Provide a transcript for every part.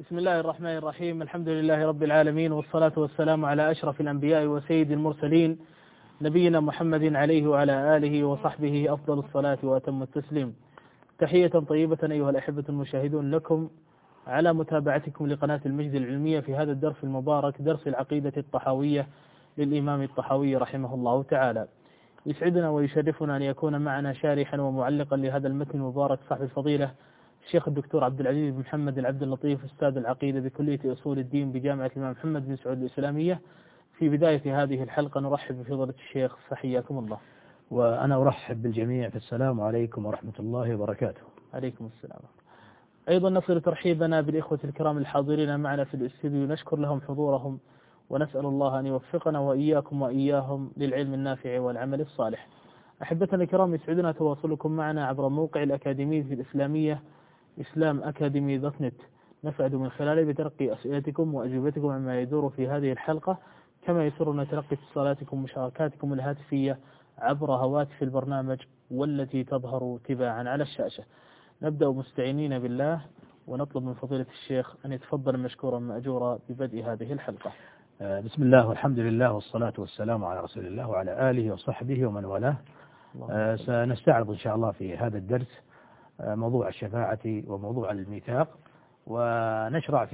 بسم الله الرحمن الرحيم. الحمد لله رب العالمين، والصلاة والسلام على أشرف الأنبياء وسيد المرسلين، نبينا محمد عليه وعلى آله وصحبه أفضل الصلاة وأتم التسليم. تحية طيبة أيها الأحبة المشاهدون لكم على متابعتكم لقناة المجد العلمية في هذا الدرس المبارك، درس العقيدة الطحاوية للإمام الطحاوي رحمه الله تعالى. يسعدنا ويشرفنا أن يكون معنا شارحا ومعلقا لهذا المتن المبارك صاحب الفضيلة الشيخ الدكتور عبد العزيز بن محمد العبد اللطيف، أستاذ العقيدة بكلية أصول الدين بجامعة الإمام محمد بن سعود الإسلامية. في بداية هذه الحلقة نرحب بفضيلة الشيخ، فحياكم الله. وأنا أرحب بالجميع، فالسلام عليكم ورحمة الله وبركاته. عليكم السلام. أيضا نصل ترحيبنا بالإخوة الكرام الحاضرين معنا في الاستديو، نشكر لهم حضورهم ونسأل الله أن يوفقنا وإياكم وإياهم للعلم النافع والعمل الصالح. أحبتنا الكرام، يسعدنا تواصلكم معنا عبر موقع الأكاديمية الإسلامية islamacademy.net. نسعد من خلاله بتلقي أسئلتكم وأجوبتكم عما يدور في هذه الحلقة، كما يسرنا تلقي اتصالاتكم ومشاركاتكم الهاتفية عبر هواتف البرنامج والتي تظهر تباعا على الشاشة. نبدأ مستعينين بالله ونطلب من فضيلة الشيخ أن يتفضل مشكورا مأجورا ببدء هذه الحلقة. بسم الله والحمد لله والصلاة والسلام على رسول الله وعلى آله وصحبه ومن والاه. سنستعرض إن شاء الله في هذا الدرس موضوع الشفاعة وموضوع الميثاق، ونشرع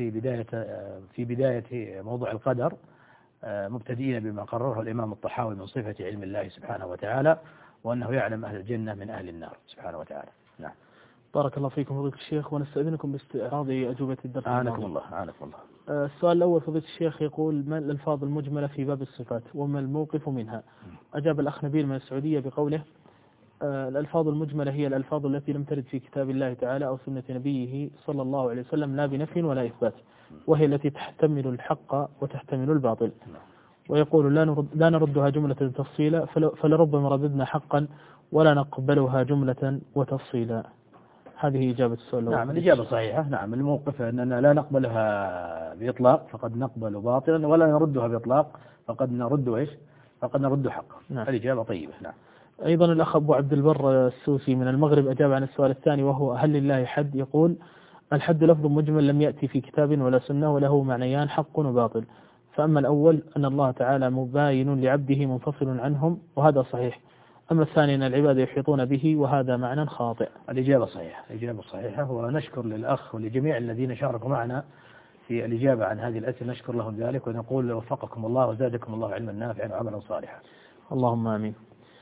في بداية موضوع القدر، مبتدئين بما قرره الإمام الطحاوي من صفة علم الله سبحانه وتعالى، وأنه يعلم أهل الجنة من أهل النار سبحانه وتعالى. نعم. بارك الله فيكم فضيلة الشيخ، ونستأذنكم باستعراض أجوبة الدرس. أعانكم الله. أعانكم الله. السؤال الأول فضيلة الشيخ يقول: ما الألفاظ المجملة في باب الصفات وما الموقف منها؟ أجاب الأخ نبيل من السعودية بقوله: الألفاظ المجملة هي الألفاظ التي لم ترد في كتاب الله تعالى أو سنة نبيه صلى الله عليه وسلم، لا بنفي ولا إثبات، وهي التي تحتمل الحق وتحتمل الباطل. ويقول: لا نردها جملة تفصيلا، فلربما رددنا حقا ولا نقبلها جملة وتفصيلا. هذه إجابة السؤال الأول. نعم، الإجابة صحيحة. نعم، الموقف أننا لا نقبلها بإطلاق فقد نقبل باطلا، ولا نردها بإطلاق فقد نرد حقا. نعم. الإجابة طيبة. نعم. أيضا الأخ أبو عبد البر السوسي من المغرب أجاب عن السؤال الثاني، وهو: هل لله حد؟ يقول: الحد لفظ مجمل لم يأتي في كتاب ولا سنة، وله معنيان: حق وباطل. فأما الأول أن الله تعالى مباين لعبده منفصل عنهم، وهذا صحيح. أما الثاني أن العباد يحيطون به، وهذا معنى خاطئ. الإجابة صحيحة. الإجابة صحيحة، ونشكر للأخ ولجميع الذين شاركوا معنا في الإجابة عن هذه الأسئلة، نشكر لهم ذلك ونقول وفقكم الله وزادكم الله علما نافعا وعملا صالحا. اللهم آمين.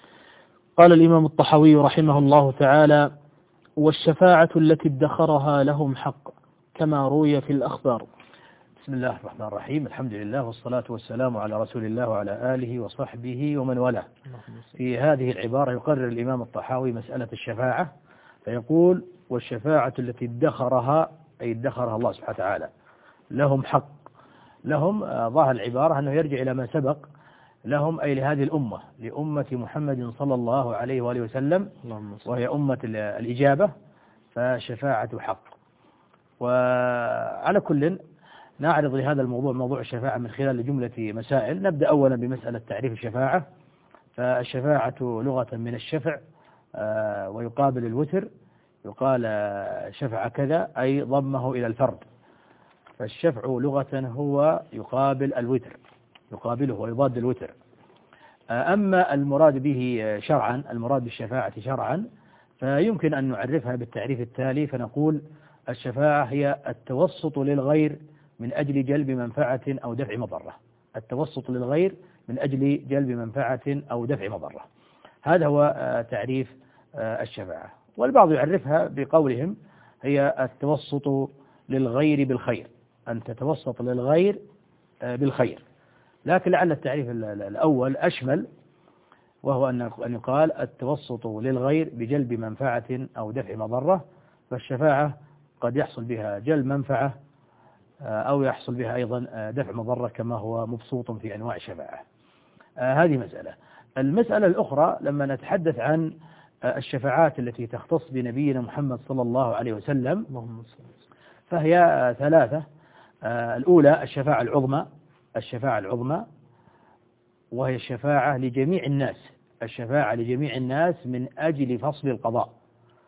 قال الإمام الطحاوي رحمه الله تعالى: والشفاعة التي ادخرها لهم حق، كما روي في الأخبار. بسم الله الرحمن الرحيم. الحمد لله والصلاة والسلام على رسول الله وعلى آله وصحبه ومن والاه. في هذه العبارة يقرر الإمام الطحاوي مسألة الشفاعة، فيقول: والشفاعة التي ادخرها، أي ادخرها الله سبحانه وتعالى، لهم حق. لهم ظاهر العبارة أنه يرجع إلى ما سبق، لهم أي لهذه الأمة، لأمة محمد صلى الله عليه وآله وسلم، وهي أمة الإجابة، فشفاعة حق. وعلى كل نعرض لهذا الموضوع، موضوع الشفاعة، من خلال جملة مسائل. نبدأ أولا بمسألة تعريف الشفاعة. فالشفاعة لغة من الشفع، ويقابل الوتر، يقال شفع كذا أي ضمه إلى الفرد. فالشفع لغة هو يقابل الوتر، يقابله ويضاد الوتر. أما المراد به شرعا، المراد بالشفاعة شرعا، فيمكن أن نعرفها بالتعريف التالي، فنقول: الشفاعة هي التوسط للغير من أجل جلب منفعة أو دفع مضرة. التوسط للغير من أجل جلب منفعة أو دفع مضرة، هذا هو تعريف الشفاعة. والبعض يعرفها بقولهم: هي التوسط للغير بالخير، أن تتوسط للغير بالخير. لكن لعل التعريف الأول أشمل، وهو أن يقال التوسط للغير بجلب منفعة أو دفع مضرة. فالشفاعة قد يحصل بها جلب منفعة أو يحصل بها أيضا دفع مضرة، كما هو مبسوط في أنواع الشفاعة. هذه مسألة. المسألة الأخرى، لما نتحدث عن الشفاعات التي تختص بنبينا محمد صلى الله عليه وسلم، فهي ثلاثة. الأولى الشفاعة العظمى، الشفاعة العظمى، وهي الشفاعة لجميع الناس، الشفاعة لجميع الناس من أجل فصل القضاء.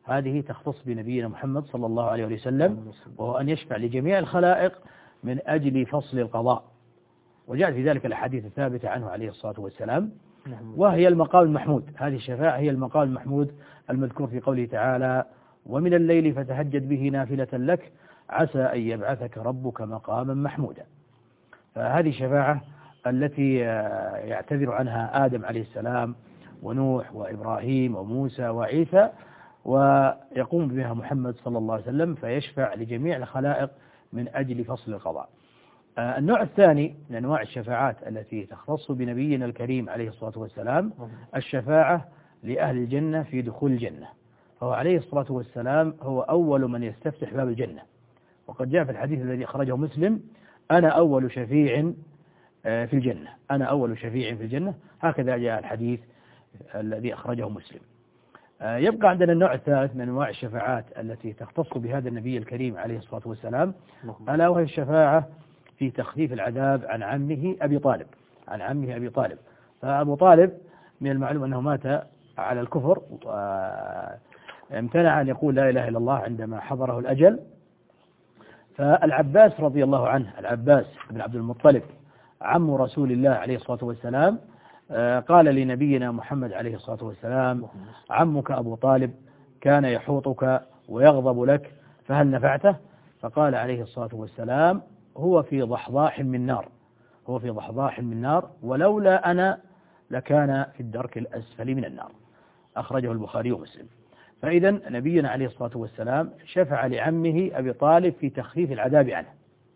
هذه تختص بنبينا محمد صلى الله عليه وسلم، وهو أن يشفع لجميع الخلائق من أجل فصل القضاء، وجاءت في ذلك الحديث الثابتة عنه عليه الصلاة والسلام، وهي المقام المحمود. هذه الشفاعة هي المقام المحمود المذكور في قوله تعالى: ومن الليل فتهجد به نافلة لك عسى أن يبعثك ربك مقاما محمودا. فهذه الشفاعة التي يعتذر عنها آدم عليه السلام ونوح وإبراهيم وموسى وعيسى، ويقوم بها محمد صلى الله عليه وسلم فيشفع لجميع الخلائق من أجل فصل القضاء. النوع الثاني من أنواع الشفاعات التي تختص بنبينا الكريم عليه الصلاة والسلام الشفاعة لأهل الجنة في دخول الجنة، فهو عليه الصلاة والسلام هو أول من يستفتح باب الجنة، وقد جاء في الحديث الذي أخرجه مسلم: أنا أول شفيع في الجنة، أنا أول شفيع في الجنة، هكذا جاء الحديث الذي أخرجه مسلم. يبقى عندنا النوع الثالث من أنواع الشفاعات التي تختص بهذا النبي الكريم عليه الصلاة والسلام، ألا وهي الشفاعة في تخفيف العذاب عن عمه أبي طالب، عن عمه أبي طالب. فأبو طالب من المعلوم أنه مات على الكفر، امتنع أن يقول لا إله إلا الله عندما حضره الأجل، فالعباس رضي الله عنه، العباس بن عبد المطلب عم رسول الله عليه الصلاة والسلام، قال لنبينا محمد عليه الصلاة والسلام: عمك أبو طالب كان يحوطك ويغضب لك فهل نفعته؟ فقال عليه الصلاة والسلام: هو في ضحضاح من نار، هو في ضحضاح من نار، ولولا أنا لكان في الدرك الأسفل من النار. أخرجه البخاري ومسلم. فإذا نبينا عليه الصلاة والسلام شفع لعمه أبي طالب في تخفيف العذاب عنه،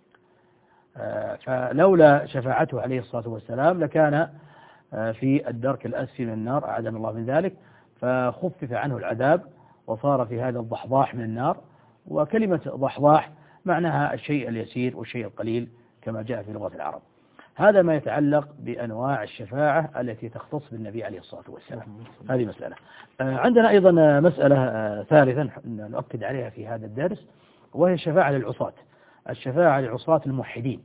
فلولا شفاعته عليه الصلاة والسلام لكان في الدرك الأسفل من النار، أعاذنا الله من ذلك، فخفف عنه العذاب وصار في هذا الضحضاح من النار. وكلمة ضحضاح معناها الشيء اليسير والشيء القليل كما جاء في لغة العرب. هذا ما يتعلق بأنواع الشفاعة التي تختص بالنبي عليه الصلاة والسلام. هذه مسألة. عندنا أيضا مسألة ثالثا نؤكد عليها في هذا الدرس، وهي الشفاعة للعصاة، الشفاعة لعصاة الموحدين.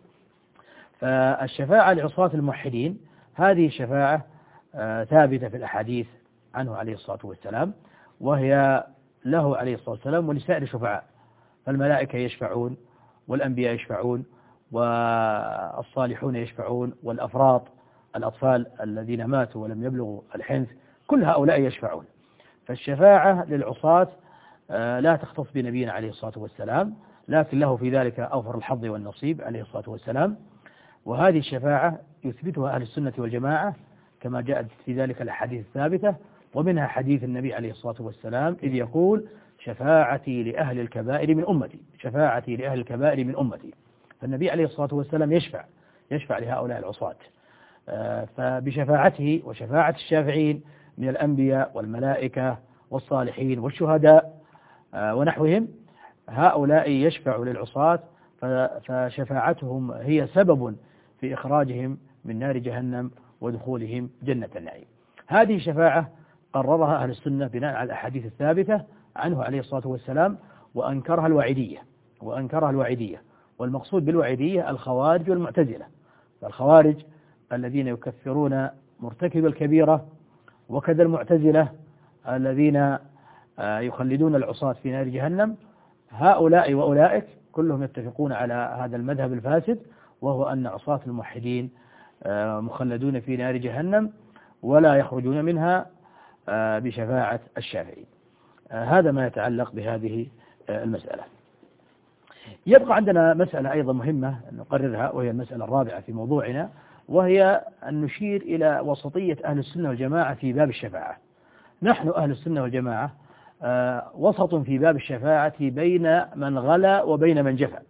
فالشفاعة لعصاة الموحدين هذه الشفاعة ثابتة في الأحاديث عنه عليه الصلاة والسلام، وهي له عليه الصلاة والسلام ولسائر الشفعاء، فالملائكة يشفعون، والأنبياء يشفعون، والصالحون يشفعون، والأفراط الأطفال الذين ماتوا ولم يبلغوا الحنث كل هؤلاء يشفعون. فالشفاعة للعصاة لا تختص بنبينا عليه الصلاة والسلام، لكن له في ذلك أوفر الحظ والنصيب عليه الصلاة والسلام. وهذه الشفاعة يثبتها أهل السنة والجماعة كما جاءت في ذلك الأحاديث الثابتة، ومنها حديث النبي عليه الصلاة والسلام إذ يقول: شفاعتي لأهل الكبائر من أمتي، شفاعتي لأهل الكبائر من أمتي. فالنبي عليه الصلاة والسلام يشفع لهؤلاء العصاة، فبشفاعته وشفاعة الشافعين من الأنبياء والملائكة والصالحين والشهداء ونحوهم، هؤلاء يشفع للعصاة، فشفاعتهم هي سبب في إخراجهم من نار جهنم ودخولهم جنة النعيم. هذه الشفاعة قررها أهل السنة بناء على الأحاديث الثابتة عنه عليه الصلاة والسلام، وأنكرها الوعيدية، والمقصود بالوعيدية الخوارج والمعتزلة. فالخوارج الذين يكفرون مرتكب الكبيرة، وكذا المعتزلة الذين يخلدون العصاة في نار جهنم، هؤلاء وأولئك كلهم يتفقون على هذا المذهب الفاسد، وهو أن عصاة الموحدين مخلدون في نار جهنم ولا يخرجون منها بشفاعة الشافعين. هذا ما يتعلق بهذه المسألة. يبقى عندنا مسألة أيضا مهمة نقررها، وهي المسألة الرابعة في موضوعنا، وهي أن نشير إلى وسطية أهل السنة والجماعة في باب الشفاعة. نحن أهل السنة والجماعة وسط في باب الشفاعة بين من غلا وبين من جفا.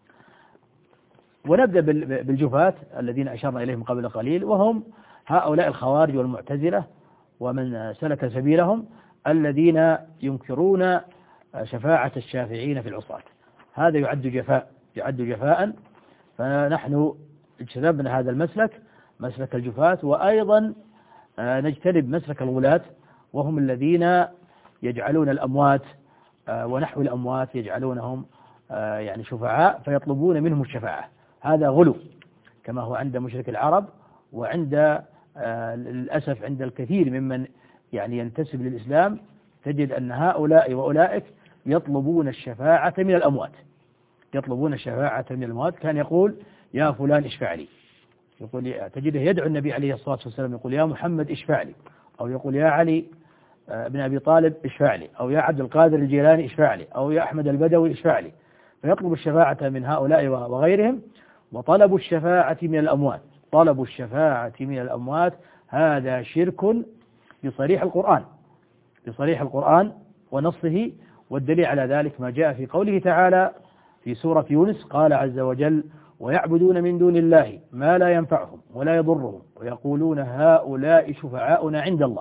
ونبدأ بالجفاة الذين أشرنا إليهم قبل قليل، وهم هؤلاء الخوارج والمعتزلة ومن سلك سبيلهم الذين ينكرون شفاعة الشافعين في العصاة. هذا يعد جفاء، فنحن اجتنبنا هذا المسلك، مسلك الجفاة، وأيضا نجتنب مسلك الغلاة، وهم الذين يجعلون الأموات ونحو الأموات يجعلونهم يعني شفعاء فيطلبون منهم الشفاعة. هذا غلو كما هو عند مشرك العرب، وعند للأسف عند الكثير ممن يعني ينتسب للإسلام تجد أن هؤلاء وأولئك يطلبون الشفاعة من الأموات، يطلبون الشفاعة من الأموات. كان يقول يا فلان اشفع لي، يقول تجده يدعو النبي عليه الصلاة والسلام، يقول يا محمد اشفع لي، أو يقول يا علي بن أبي طالب اشفع لي، أو يا عبد القادر الجيلاني اشفع لي، أو يا أحمد البدوي اشفع لي. فيطلب الشفاعة من هؤلاء وغيرهم. وطلب الشفاعة من الأموات، طلب الشفاعة من الأموات هذا شرك بصريح القرآن، بصريح القرآن ونصه. والدليل على ذلك ما جاء في قوله تعالى في سورة يونس، قال عز وجل ويعبدون من دون الله ما لا ينفعهم ولا يضرهم ويقولون هؤلاء شفعاؤنا عند الله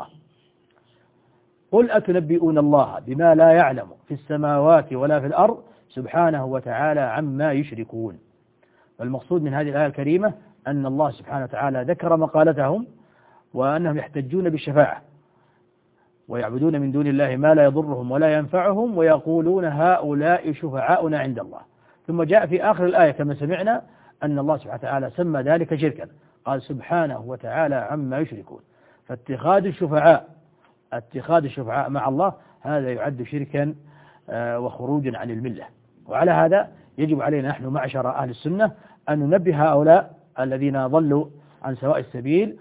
قل أتنبئون الله بما لا يعلم في السماوات ولا في الأرض سبحانه وتعالى عما يشركون. فالمقصود من هذه الآية الكريمة أن الله سبحانه وتعالى ذكر مقالتهم وأنهم يحتجون بالشفاعة، ويعبدون من دون الله ما لا يضرهم ولا ينفعهم ويقولون هؤلاء شفعاؤنا عند الله. ثم جاء في آخر الآية كما سمعنا أن الله سبحانه وتعالى سمى ذلك شركا، قال سبحانه وتعالى عما يشركون. فاتخاذ الشفعاء مع الله هذا يعد شركا وخروجا عن الملة. وعلى هذا يجب علينا نحن معشر أهل السنة أن ننبه هؤلاء الذين ضلوا عن سواء السبيل،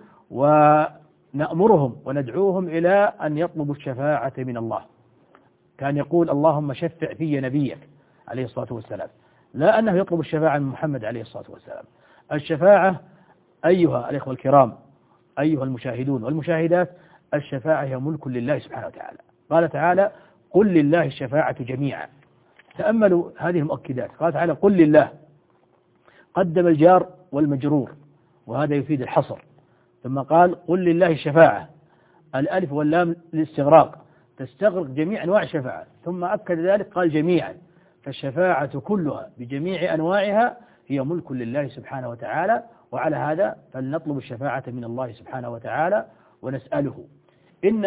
ونأمرهم وندعوهم إلى أن يطلبوا الشفاعة من الله. كان يقول اللهم شفع في نبيك عليه الصلاة والسلام، لا أنه يطلب الشفاعة من محمد عليه الصلاة والسلام. الشفاعة أيها الإخوة الكرام، أيها المشاهدون والمشاهدات، الشفاعة هي ملك لله سبحانه وتعالى. قال تعالى قل لله الشفاعة جميعا. تأملوا هذه المؤكدات، قال تعالى قل لله، قدم الجار والمجرور وهذا يفيد الحصر، ثم قال قل لله الشفاعة، الألف واللام للاستغراق تستغرق جميع أنواع الشفاعة، ثم أكد ذلك قال جميعا. فالشفاعة كلها بجميع أنواعها هي ملك لله سبحانه وتعالى. وعلى هذا فلنطلب الشفاعة من الله سبحانه وتعالى ونسأله. إن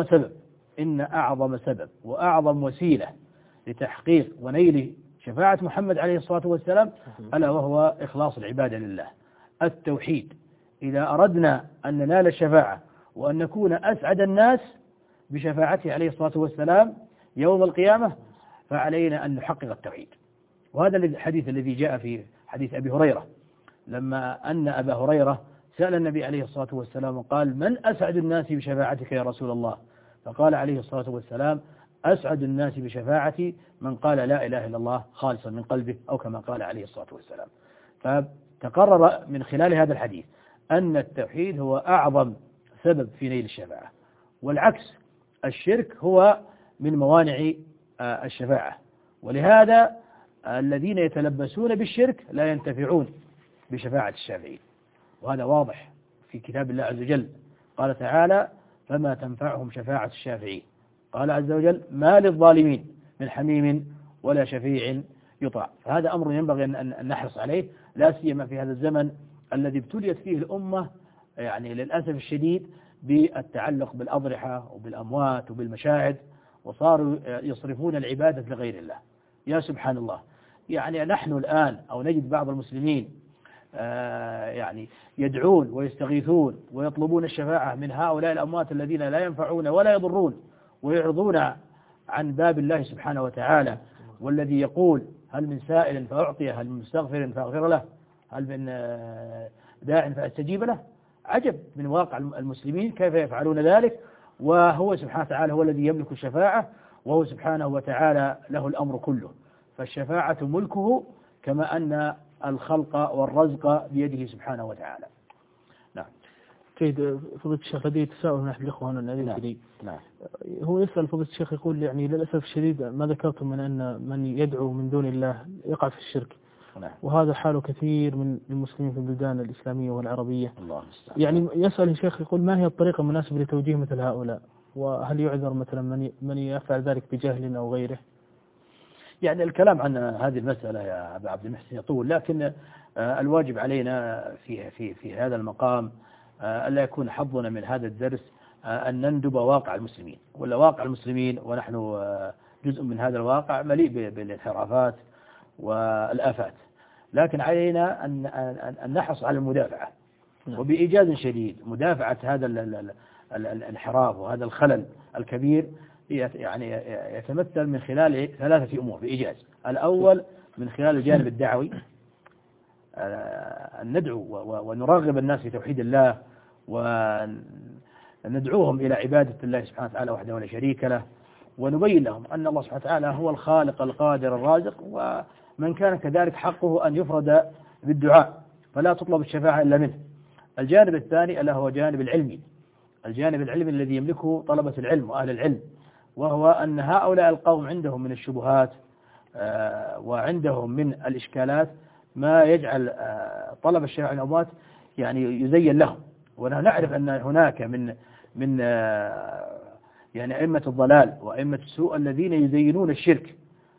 أعظم سبب وأعظم وسيلة لتحقيق ونيل شفاعة محمد عليه الصلاة والسلام ألا وهو إخلاص العبادة لله، التوحيد. إذا أردنا أن ننال الشفاعة وأن نكون أسعد الناس بشفاعته عليه الصلاة والسلام يوم القيامة فعلينا أن نحقق التوحيد. وهذا الحديث الذي جاء في حديث أبي هريرة، لما أن أبا هريرة سأل النبي عليه الصلاة والسلام وقال من أسعد الناس بشفاعتك يا رسول الله؟ فقال عليه الصلاة والسلام أسعد الناس بشفاعتي من قال لا إله إلا الله خالصا من قلبه، أو كما قال عليه الصلاة والسلام. فتقرر من خلال هذا الحديث أن التوحيد هو أعظم سبب في نيل الشفاعة، والعكس الشرك هو من موانع الشفاعة. ولهذا الذين يتلبسون بالشرك لا ينتفعون بشفاعة الشافعين، وهذا واضح في كتاب الله عز وجل. قال تعالى فما تنفعهم شفاعة الشافعين. قال عز وجل ما للظالمين من حميم ولا شفيع يطاع. فهذا أمر ينبغي أن نحرص عليه، لا سيما في هذا الزمن الذي ابتليت فيه الأمة يعني للأسف الشديد بالتعلق بالأضرحة وبالأموات وبالمشاهد، وصاروا يصرفون العبادة لغير الله. يا سبحان الله، يعني نحن الآن أو نجد بعض المسلمين يعني يدعون ويستغيثون ويطلبون الشفاعة من هؤلاء الأموات الذين لا ينفعون ولا يضرون، ويعرضون عن باب الله سبحانه وتعالى، والذي يقول هل من سائل فأعطيه، هل من مستغفر فأغفر له، هل من داع فأستجيب له. عجب من واقع المسلمين كيف يفعلون ذلك، وهو سبحانه وتعالى هو الذي يملك الشفاعة، وهو سبحانه وتعالى له الأمر كله. فالشفاعة ملكه كما أن الخلق والرزق بيده سبحانه وتعالى. نعم. جيد. فضيلة الشيخ لدي تساؤل من أحد الإخوة هنا الذي نعم. هو يسأل فضيلة الشيخ يقول يعني للأسف الشديد ما ذكرتم من أن من يدعو من دون الله يقع في الشرك. نعم. وهذا حال كثير من المسلمين في البلدان الإسلامية والعربية. الله يعني يسأل الشيخ يقول ما هي الطريقة المناسبة لتوجيه مثل هؤلاء، وهل يعذر مثلا من يفعل ذلك بجهل أو غيره؟ يعني الكلام عن هذه المسألة يا أبا عبد المحسن يطول، لكن الواجب علينا في هذا المقام ألا يكون حظنا من هذا الدرس أن نندب واقع المسلمين، ولا واقع المسلمين ونحن جزء من هذا الواقع مليء بالانحرافات والآفات. لكن علينا أن نحرص على المدافعة، وبإيجاز شديد مدافعة هذا الانحراف وهذا الخلل الكبير يعني يتمثل من خلال 3 أمور بإيجاز. الأول من خلال الجانب الدعوي، أن ندعو ونرغب الناس في توحيد الله، وندعوهم إلى عبادة الله سبحانه وتعالى وحده ولا شريك له، ونبين لهم أن الله سبحانه وتعالى هو الخالق القادر الرازق، ومن كان كذلك حقه أن يفرد بالدعاء فلا تطلب الشفاعة إلا منه. الجانب الثاني ألا هو جانب العلمي، الجانب العلمي الذي يملكه طلبة العلم وأهل العلم، وهو أن هؤلاء القوم عندهم من الشبهات وعندهم من الإشكالات ما يجعل طلب الشفاعة الأموات يعني يزين لهم. ونحن نعرف أن هناك من يعني أئمة الضلال وأئمة السوء الذين يزينون الشرك،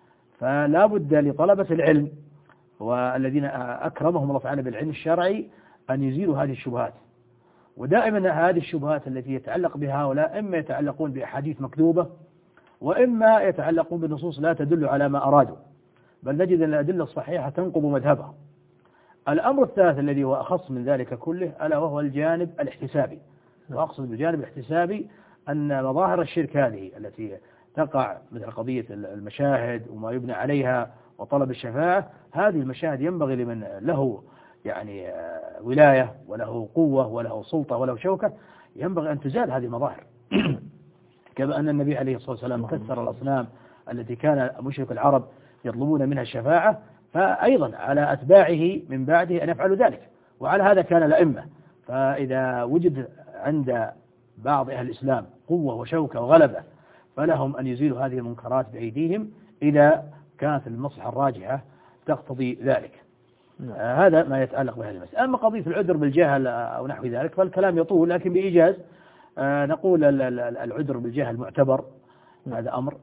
فلا بد لطلبة العلم والذين أكرمهم الله تعالى بالعلم الشرعي أن يزيلوا هذه الشبهات. ودائما هذه الشبهات التي يتعلق بها هؤلاء إما يتعلقون بأحاديث مكذوبة، وإما يتعلقون بنصوص لا تدل على ما أرادوا، بل نجد أن الأدلة الصحيحة تنقض مذهبهم. الأمر الثالث الذي هو أخص من ذلك كله ألا وهو الجانب الاحتسابي. وأقصد بالجانب الاحتسابي أن مظاهر الشرك هذه التي تقع مثل قضية المشاهد وما يبنى عليها وطلب الشفاعة، هذه المشاهد ينبغي لمن له يعني ولاية وله قوة وله سلطة وله شوكة ينبغي أن تزال هذه المظاهر. كما أن النبي عليه الصلاة والسلام كسر الأصنام التي كان مشرك العرب يطلبون منها الشفاعة، فأيضا على أتباعه من بعده أن يفعلوا ذلك، وعلى هذا كان الأئمة. فإذا وجد عند بعض أهل الإسلام قوة وشوكة وغلبة فلهم أن يزيلوا هذه المنكرات بأيديهم إذا كانت المصلحة الراجحة تقتضي ذلك. هذا ما يتعلق بهذه المسألة. أما قضية العذر بالجهل أو نحو ذلك فالكلام يطول، لكن بإيجاز نقول العذر بالجهل معتبر، هذا أمر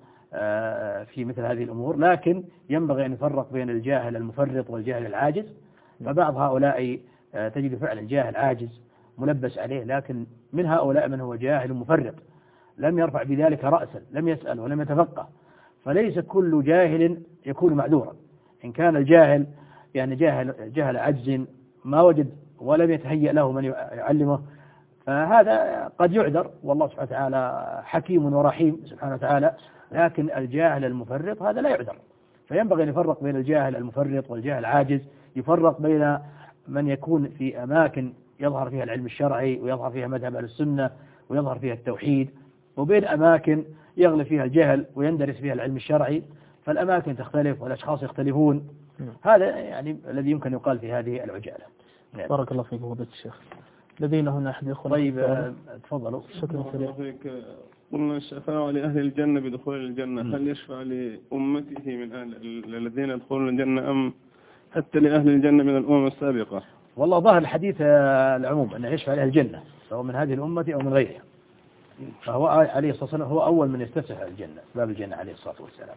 في مثل هذه الأمور، لكن ينبغي أن يفرق بين الجاهل المفرط والجاهل العاجز. فبعض هؤلاء تجد فعلا جاهل عاجز ملبس عليه، لكن من هؤلاء من هو جاهل مفرط لم يرفع بذلك رأسا، لم يسأل ولم يتفقه. فليس كل جاهل يكون معذورا. إن كان الجاهل يعني جهل عجز ما وجد ولم يتهيأ له من يعلمه فهذا قد يعذر، والله سبحانه وتعالى حكيم ورحيم سبحانه وتعالى. لكن الجاهل المفرط هذا لا يعذر. فينبغي أن يفرق بين الجاهل المفرط والجاهل العاجز، يفرق بين من يكون في أماكن يظهر فيها العلم الشرعي ويظهر فيها مذهب أهل السنة ويظهر فيها التوحيد، وبين أماكن يغلب فيها الجهل ويندرس فيها العلم الشرعي، فالأماكن تختلف والأشخاص يختلفون. هذا يعني الذي يمكن يقال في هذه العجالة. بارك الله فيك فضيلة الشيخ. لدينا هنا أحد يأخذ. طيب تفضلوا. شكرا فيك. قلنا الشفاعة لأهل الجنة بدخول الجنة، هل يشفع لأمته من الذين يدخلون الجنة أم حتى لأهل الجنة من الأمم السابقة؟ والله ظاهر الحديث العموم أنه يشفع لأهل الجنة سواء من هذه الأمة أو من غيرها. فهو عليه الصلاة والسلام هو أول من يستفتح الجنة، باب الجنة عليه الصلاة والسلام.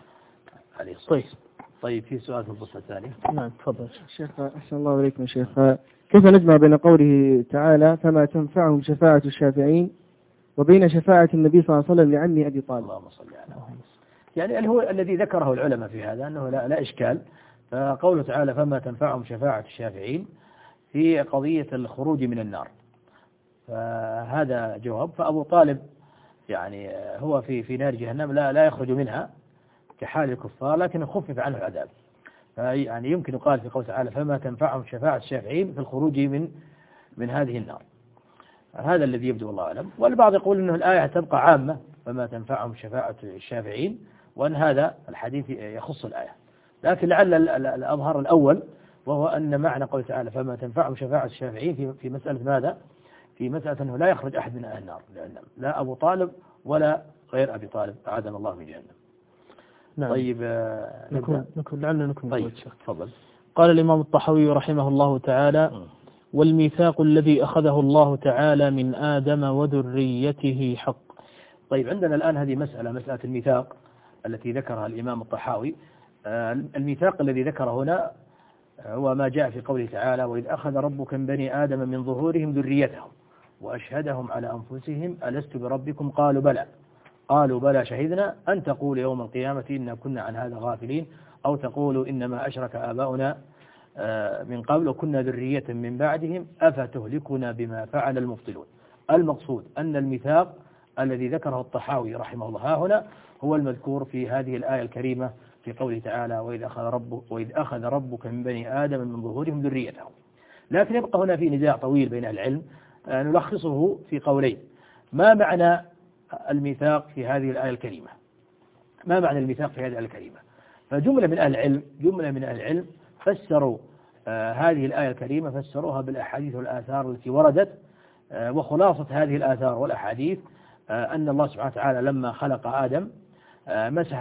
عليه الصلاة. طيب في سؤال في القصة الثانية. نعم تفضل شيخ. أحسن الله عليكم شيخ. كيف نجمع بين قوله تعالى فما تنفعهم شفاعة الشافعين وبين شفاعة النبي صلى الله عليه وسلم لعمي أبي طالب؟ اللهم صل على محمد. يعني هو الذي ذكره العلماء في هذا أنه لا إشكال. فقوله تعالى فما تنفعهم شفاعة الشافعين في قضية الخروج من النار، فهذا جواب. فأبو طالب يعني هو في نار جهنم لا يخرج منها كحال الكفار، لكن خفف عنه العذاب. يعني يمكن يقال في قوله تعالى فما تنفعهم شفاعة الشافعين في الخروج من هذه النار. هذا الذي يبدو والله أعلم. والبعض يقول أنه الآية تبقى عامة فما تنفعهم شفاعة الشافعين، وأن هذا الحديث يخص الآية. لكن لعل الأظهر الأول، وهو أن معنى قوله تعالى فما تنفعهم شفاعة الشافعين في مسألة ماذا؟ في مسألة أنه لا يخرج أحد من أهل النار، لا أبو طالب ولا غير أبي طالب أعاذنا الله من جهنم. نعم. طيب لعلنا نكمل. طيب تفضل. قال الإمام الطحاوي رحمه الله تعالى والميثاق الذي أخذه الله تعالى من آدم وذريته حق. طيب عندنا الآن هذه مسألة الميثاق التي ذكرها الإمام الطحاوي. الميثاق الذي ذكره هنا هو ما جاء في قوله تعالى وإذ أخذ ربك من بني آدم من ظهورهم ذريتهم وأشهدهم على أنفسهم ألست بربكم قالوا بلى شهدنا أن تقول يوم القيامة إنا كنا عن هذا غافلين أو تقولوا إنما أشرك آباؤنا من قبل وكنا ذرية من بعدهم أفتهلكنا بما فعل المبطلون. المقصود أن الميثاق الذي ذكره الطحاوي رحمه الله ها هنا هو المذكور في هذه الآية الكريمة في قوله تعالى وإذ أخذ ربك من بني آدم من ظهورهم ذريتهم. لكن يبقى هنا في نزاع طويل بين العلم نلخصه في قولين. ما معنى الميثاق في هذه الآية الكريمة؟ ما معنى الميثاق في هذه الآية الكريمة؟ فجملة من أهل العلم فسروا هذه الآية الكريمة فسروها بالأحاديث والآثار التي وردت، وخلاصة هذه الآثار والأحاديث أن الله سبحانه وتعالى لما خلق آدم مسح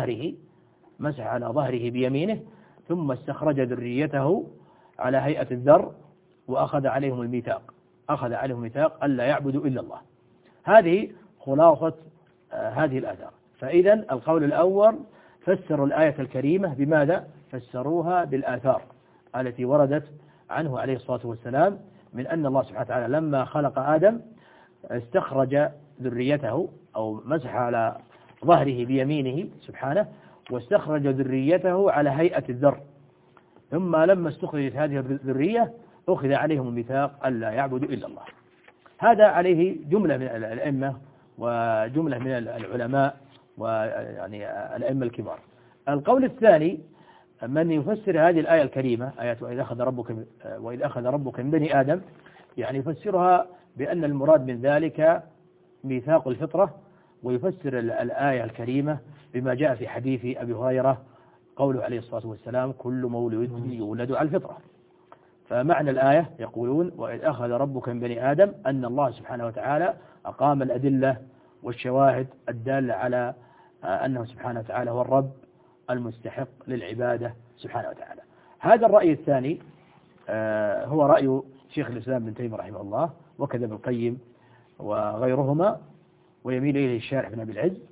على ظهره بيمينه ثم استخرج ذريته على هيئة الذر وأخذ عليهم الميثاق ألا يعبدوا إلا الله. هذه خلاصة هذه الآثار. فإذا القول الأول فسروا الآية الكريمة بماذا؟ فسروها بالآثار التي وردت عنه عليه الصلاة والسلام من أن الله سبحانه وتعالى لما خلق آدم استخرج ذريته أو مسح على ظهره بيمينه سبحانه واستخرج ذريته على هيئة الذر، ثم لما استخرجت هذه الذرية أخذ عليهم الميثاق ألا يعبدوا إلا الله. هذا عليه جملة من الأئمة وجملة من العلماء ويعني الأئمة الكبار. القول الثاني من يفسر هذه الآية الكريمة آية وإذ أخذ ربك من بني آدم، يعني يفسرها بأن المراد من ذلك ميثاق الفطرة، ويفسر الآية الكريمة بما جاء في حديث أبي هريرة قوله عليه الصلاة والسلام كل مولود يولد على الفطرة. فمعنى الآية يقولون وإذ أخذ ربك من بني آدم أن الله سبحانه وتعالى أقام الأدلة والشواهد الدالة على أنه سبحانه وتعالى هو الرب المستحق للعبادة سبحانه وتعالى. هذا الرأي الثاني هو رأي شيخ الإسلام ابن تيمية رحمه الله وكذا ابن القيم وغيرهما، ويميل إليه الشارح بن أبي العز.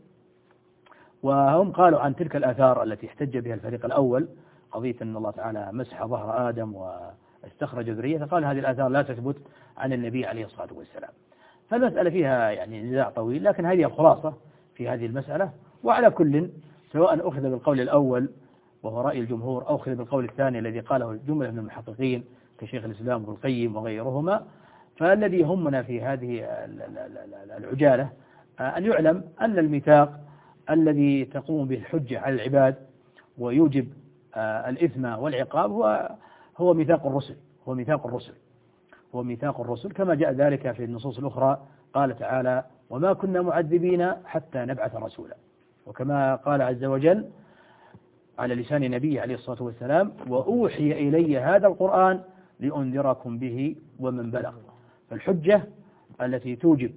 وهم قالوا عن تلك الآثار التي احتج بها الفريق الأول قضية أن الله تعالى مسح ظهر آدم واستخرج ذريته، قال هذه الآثار لا تثبت عن النبي عليه الصلاة والسلام. فالمسألة فيها يعني نزاع طويل، لكن هذه الخلاصة في هذه المسألة. وعلى كل سواء أخذ بالقول الأول وهو رأي الجمهور أو أخذ بالقول الثاني الذي قاله جملة من المحققين كشيخ الإسلام وابن القيم وغيرهما، فالذي يهمنا في هذه العجالة أن يعلم أن الميثاق الذي تقوم به الحجة على العباد ويوجب الإثم والعقاب هو ميثاق الرسل كما جاء ذلك في النصوص الأخرى. قال تعالى وما كنا معذبين حتى نبعث رسولا، وكما قال عز وجل على لسان نبيه عليه الصلاة والسلام وأوحي إلي هذا القرآن لأنذركم به ومن بلغ. فالحجة التي توجب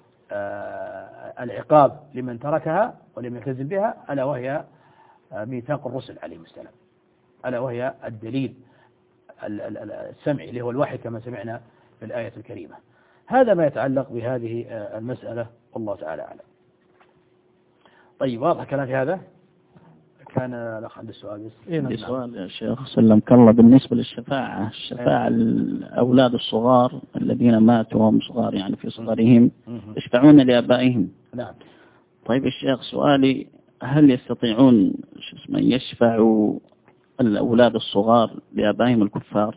العقاب لمن تركها ولم يلتزم بها ألا وهي ميثاق الرسل عليهم السلام، ألا وهي الدليل السمعي اللي هو الوحي كما سمعنا في الآية الكريمة. هذا ما يتعلق بهذه المسألة والله تعالى أعلم. طيب واضح كلام في هذا؟ كان الأخ عند السؤال بس. عندي سؤال يا شيخ سلمك الله بالنسبة للشفاعة، الأولاد الصغار الذين ماتوا وهم صغار يعني في صغرهم يشفعون لآبائهم. نعم. طيب الشيخ سؤالي هل يستطيعون يشفعوا الأولاد الصغار لآبائهم الكفار؟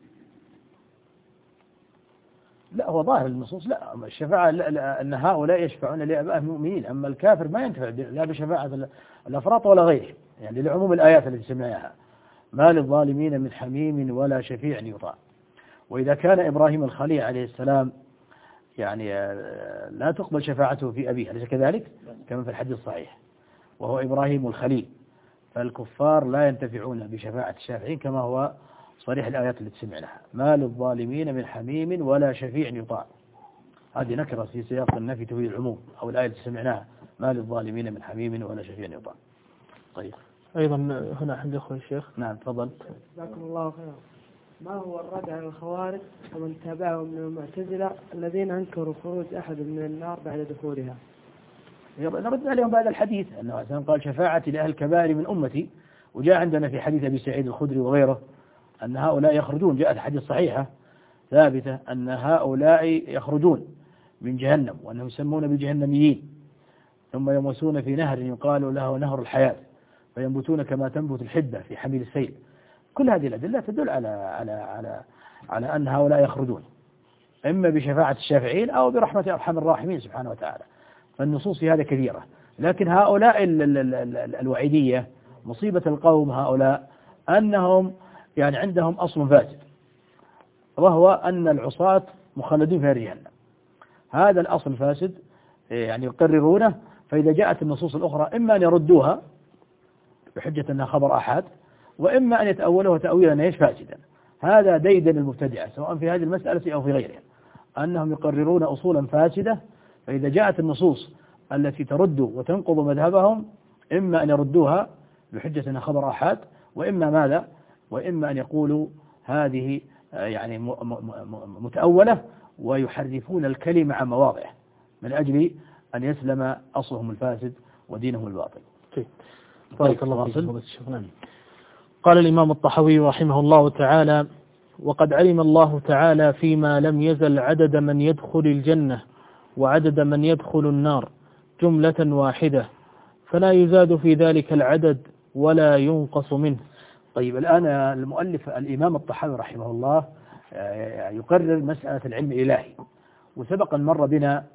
لا، هو ظاهر النصوص لا، الشفاعة أن هؤلاء يشفعون لآبائهم المؤمنين، أما الكافر ما ينتفع لا بشفاعة الأفراط ولا غيره، يعني لعموم الآيات التي سمعناها ما للظالمين من حميم ولا شفيع يطاع. وإذا كان إبراهيم الخليل عليه السلام يعني لا تقبل شفاعته في أبيه، أليس كذلك؟ كما في الحديث الصحيح وهو إبراهيم الخليل، فالكفار لا ينتفعون بشفاعة الشافعين كما هو صريح الآيات التي سمعناها ما للظالمين من حميم ولا شفيع يطاع. هذه نكرة في سياق النفي تفيد العموم، أو الآية التي سمعناها ما للظالمين من حميم ولا شفيع يطاع. طيب أيضا هنا عند أخوي الشيخ. نعم تفضل. جزاكم الله خيرا. ما هو الرد على الخوارج ومن تابعهم من المعتزلة الذين أنكروا خروج أحد من النار بعد دخولها؟ نرد عليهم بعد الحديث أنه قال شفاعتي لأهل الكبائر من أمتي، وجاء عندنا في حديث أبي سعيد الخدري وغيره أن هؤلاء يخرجون، جاءت حديث صحيحة ثابتة أن هؤلاء يخرجون من جهنم وأنهم يسمون بالجهنميين، ثم يموسون في نهر يقال له نهر الحياة فينبتون كما تنبت الحبة في حميل السيل. كل هذه الأدلة تدل على أن هؤلاء يخرجون إما بشفاعة الشافعين أو برحمة أرحم الراحمين سبحانه وتعالى. فالنصوص في هذا كثيرة. لكن هؤلاء الوعيدية مصيبة القوم هؤلاء أنهم يعني عندهم أصل فاسد، وهو أن العصاة مخلدون في جهنم. هذا الأصل الفاسد يعني يقررونه، فإذا جاءت النصوص الأخرى إما أن يردوها بحجة أنها خبر أحد، وإما أن يتأولوها تأويلا فاسدا. هذا ديدن المبتدعة سواء في هذه المسألة أو في غيرها، أنهم يقررون أصولا فاسدة، فإذا جاءت النصوص التي ترد وتنقض مذهبهم إما أن يردوها بحجة أنها خبر أحد، وإما ماذا؟ وإما أن يقولوا هذه يعني متأولة ويحرفون الكلمة عن مواضعه من أجل أن يسلم أصلهم الفاسد ودينهم الباطل. بارك الله فيكم. قال الإمام الطحاوي رحمه الله تعالى: وقد علم الله تعالى فيما لم يزل عدد من يدخل الجنة وعدد من يدخل النار جملة واحدة، فلا يزاد في ذلك العدد ولا ينقص منه. طيب، الآن المؤلف الإمام الطحاوي رحمه الله يقرر مسألة العلم الإلهي، وسبق أن مر بنا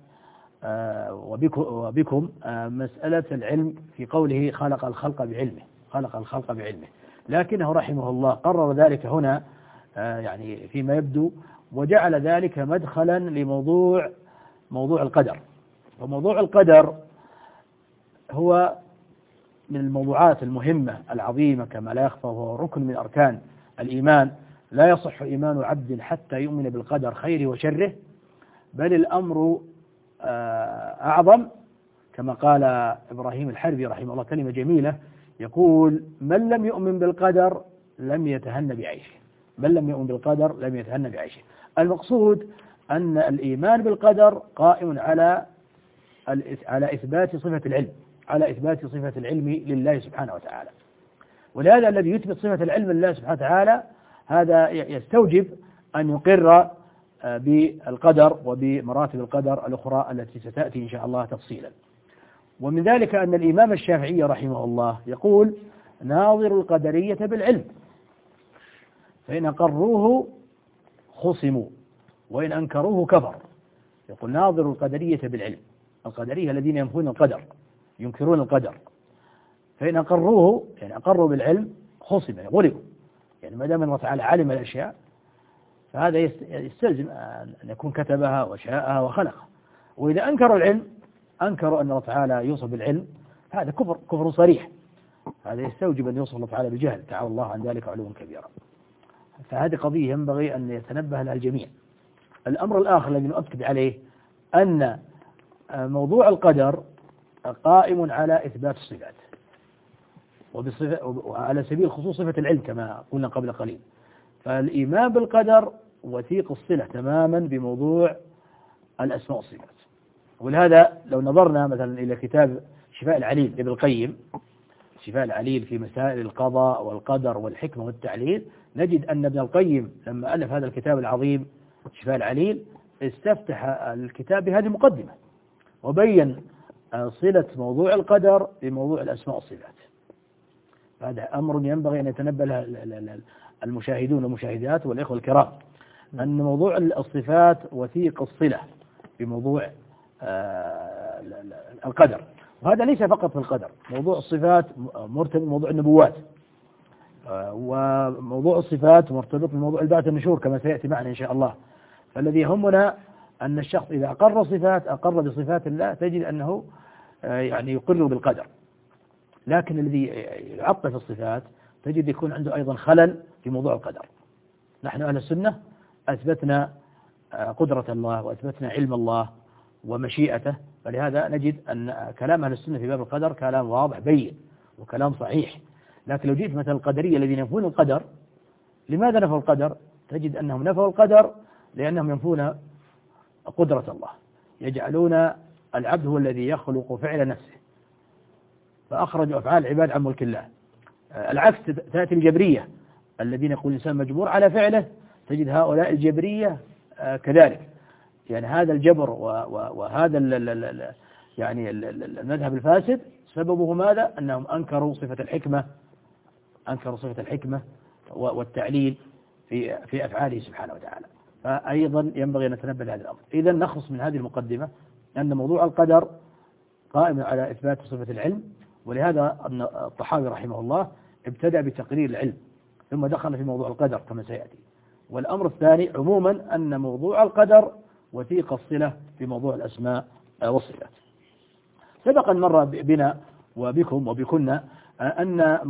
وبكم مسألة العلم في قوله خلق الخلق بعلمه، لكنه رحمه الله قرر ذلك هنا يعني فيما يبدو، وجعل ذلك مدخلا لموضوع القدر. وموضوع القدر هو من الموضوعات المهمة العظيمة كما لا يخفى، وهو ركن من أركان الإيمان. لا يصح إيمان عبد حتى يؤمن بالقدر خيره وشره، بل الأمر أعظم، كما قال إبراهيم الحربي رحمه الله كلمة جميلة، يقول: من لم يؤمن بالقدر لم يتهن بعيشه. المقصود أن الإيمان بالقدر قائم على إثبات صفة العلم لله سبحانه وتعالى. ولهذا الذي يثبت صفة العلم لله سبحانه وتعالى هذا يستوجب أن يقر بالقدر وبمراتب القدر الأخرى التي ستأتي إن شاء الله تفصيلا. ومن ذلك أن الإمام الشافعي رحمه الله يقول: ناظر القدرية بالعلم، فإن أقروه خصموا وإن أنكروه كفر. يقول: ناظر القدرية بالعلم، القدرية الذين ينفون القدر ينكرون القدر، فإن أقروه يعني أقروا بالعلم خصم يعني غلبوا، يعني ما دام الله تعالى علم الأشياء فهذا يستلزم أن يكون كتبها وشاءها وخلقها. وإذا أنكروا العلم، أنكروا أن الله تعالى يوصف بالعلم، هذا كفر صريح، هذا يستوجب أن يوصف الله تعالى بالجهل، تعالى الله عن ذلك علوا كبيرا. فهذه قضية ينبغي أن يتنبه لها الجميع. الأمر الآخر الذي نؤكد عليه أن موضوع القدر قائم على إثبات الصفات، وعلى سبيل الخصوص صفة العلم كما قلنا قبل قليل. فالإيمان بالقدر وثيق الصلة تماما بموضوع الأسماء والصفات. ولهذا لو نظرنا مثلا إلى كتاب شفاء العليل لابن القيم، شفاء العليل في مسائل القضاء والقدر والحكمة والتعليل، نجد أن ابن القيم لما ألف هذا الكتاب العظيم شفاء العليل استفتح الكتاب بهذه المقدمة، وبين صلة موضوع القدر بموضوع الأسماء والصفات. هذا أمر ينبغي أن يتنبه له المشاهدون والمشاهدات والإخوة الكرام، أن موضوع الصفات وثيق الصلة بموضوع القدر. وهذا ليس فقط في القدر، موضوع الصفات مرتبط بموضوع النبوات، وموضوع الصفات مرتبط بموضوع البعث والنشور كما سيأتي معنا إن شاء الله. فالذي يهمنا أن الشخص إذا أقر بصفات الله تجد أنه يعني يقر بالقدر، لكن الذي يعطف الصفات تجد يكون عنده أيضا خلل في موضوع القدر. نحن أهل السنة أثبتنا قدرة الله وأثبتنا علم الله ومشيئته، فلهذا نجد أن كلام أهل السنة في باب القدر كلام واضح بين وكلام صحيح. لكن لو جئت مثلا القدرية الذين ينفون القدر، لماذا نفوا القدر؟ تجد أنهم نفوا القدر لأنهم ينفون قدرة الله، يجعلون العبد هو الذي يخلق فعل نفسه، فأخرجوا أفعال العباد عن ملك الله. العكس تأتي الجبرية الذين يقول الإنسان مجبور على فعله، تجد هؤلاء الجبرية كذلك. يعني هذا الجبر وهذا يعني المذهب الفاسد سببه ماذا؟ أنهم أنكروا صفة الحكمة والتعليل في أفعاله سبحانه وتعالى. فأيضا ينبغي أن نتنبه لهذا الأمر. إذا نخلص من هذه المقدمة أن موضوع القدر قائم على إثبات صفة العلم، ولهذا أن الطحاوي رحمه الله ابتدأ بتقرير العلم ثم دخل في موضوع القدر كما سيأتي. والأمر الثاني عموما أن موضوع القدر وثيق الصلة في موضوع الأسماء والصفات. سبقا مر بنا وبكم وبكنا أن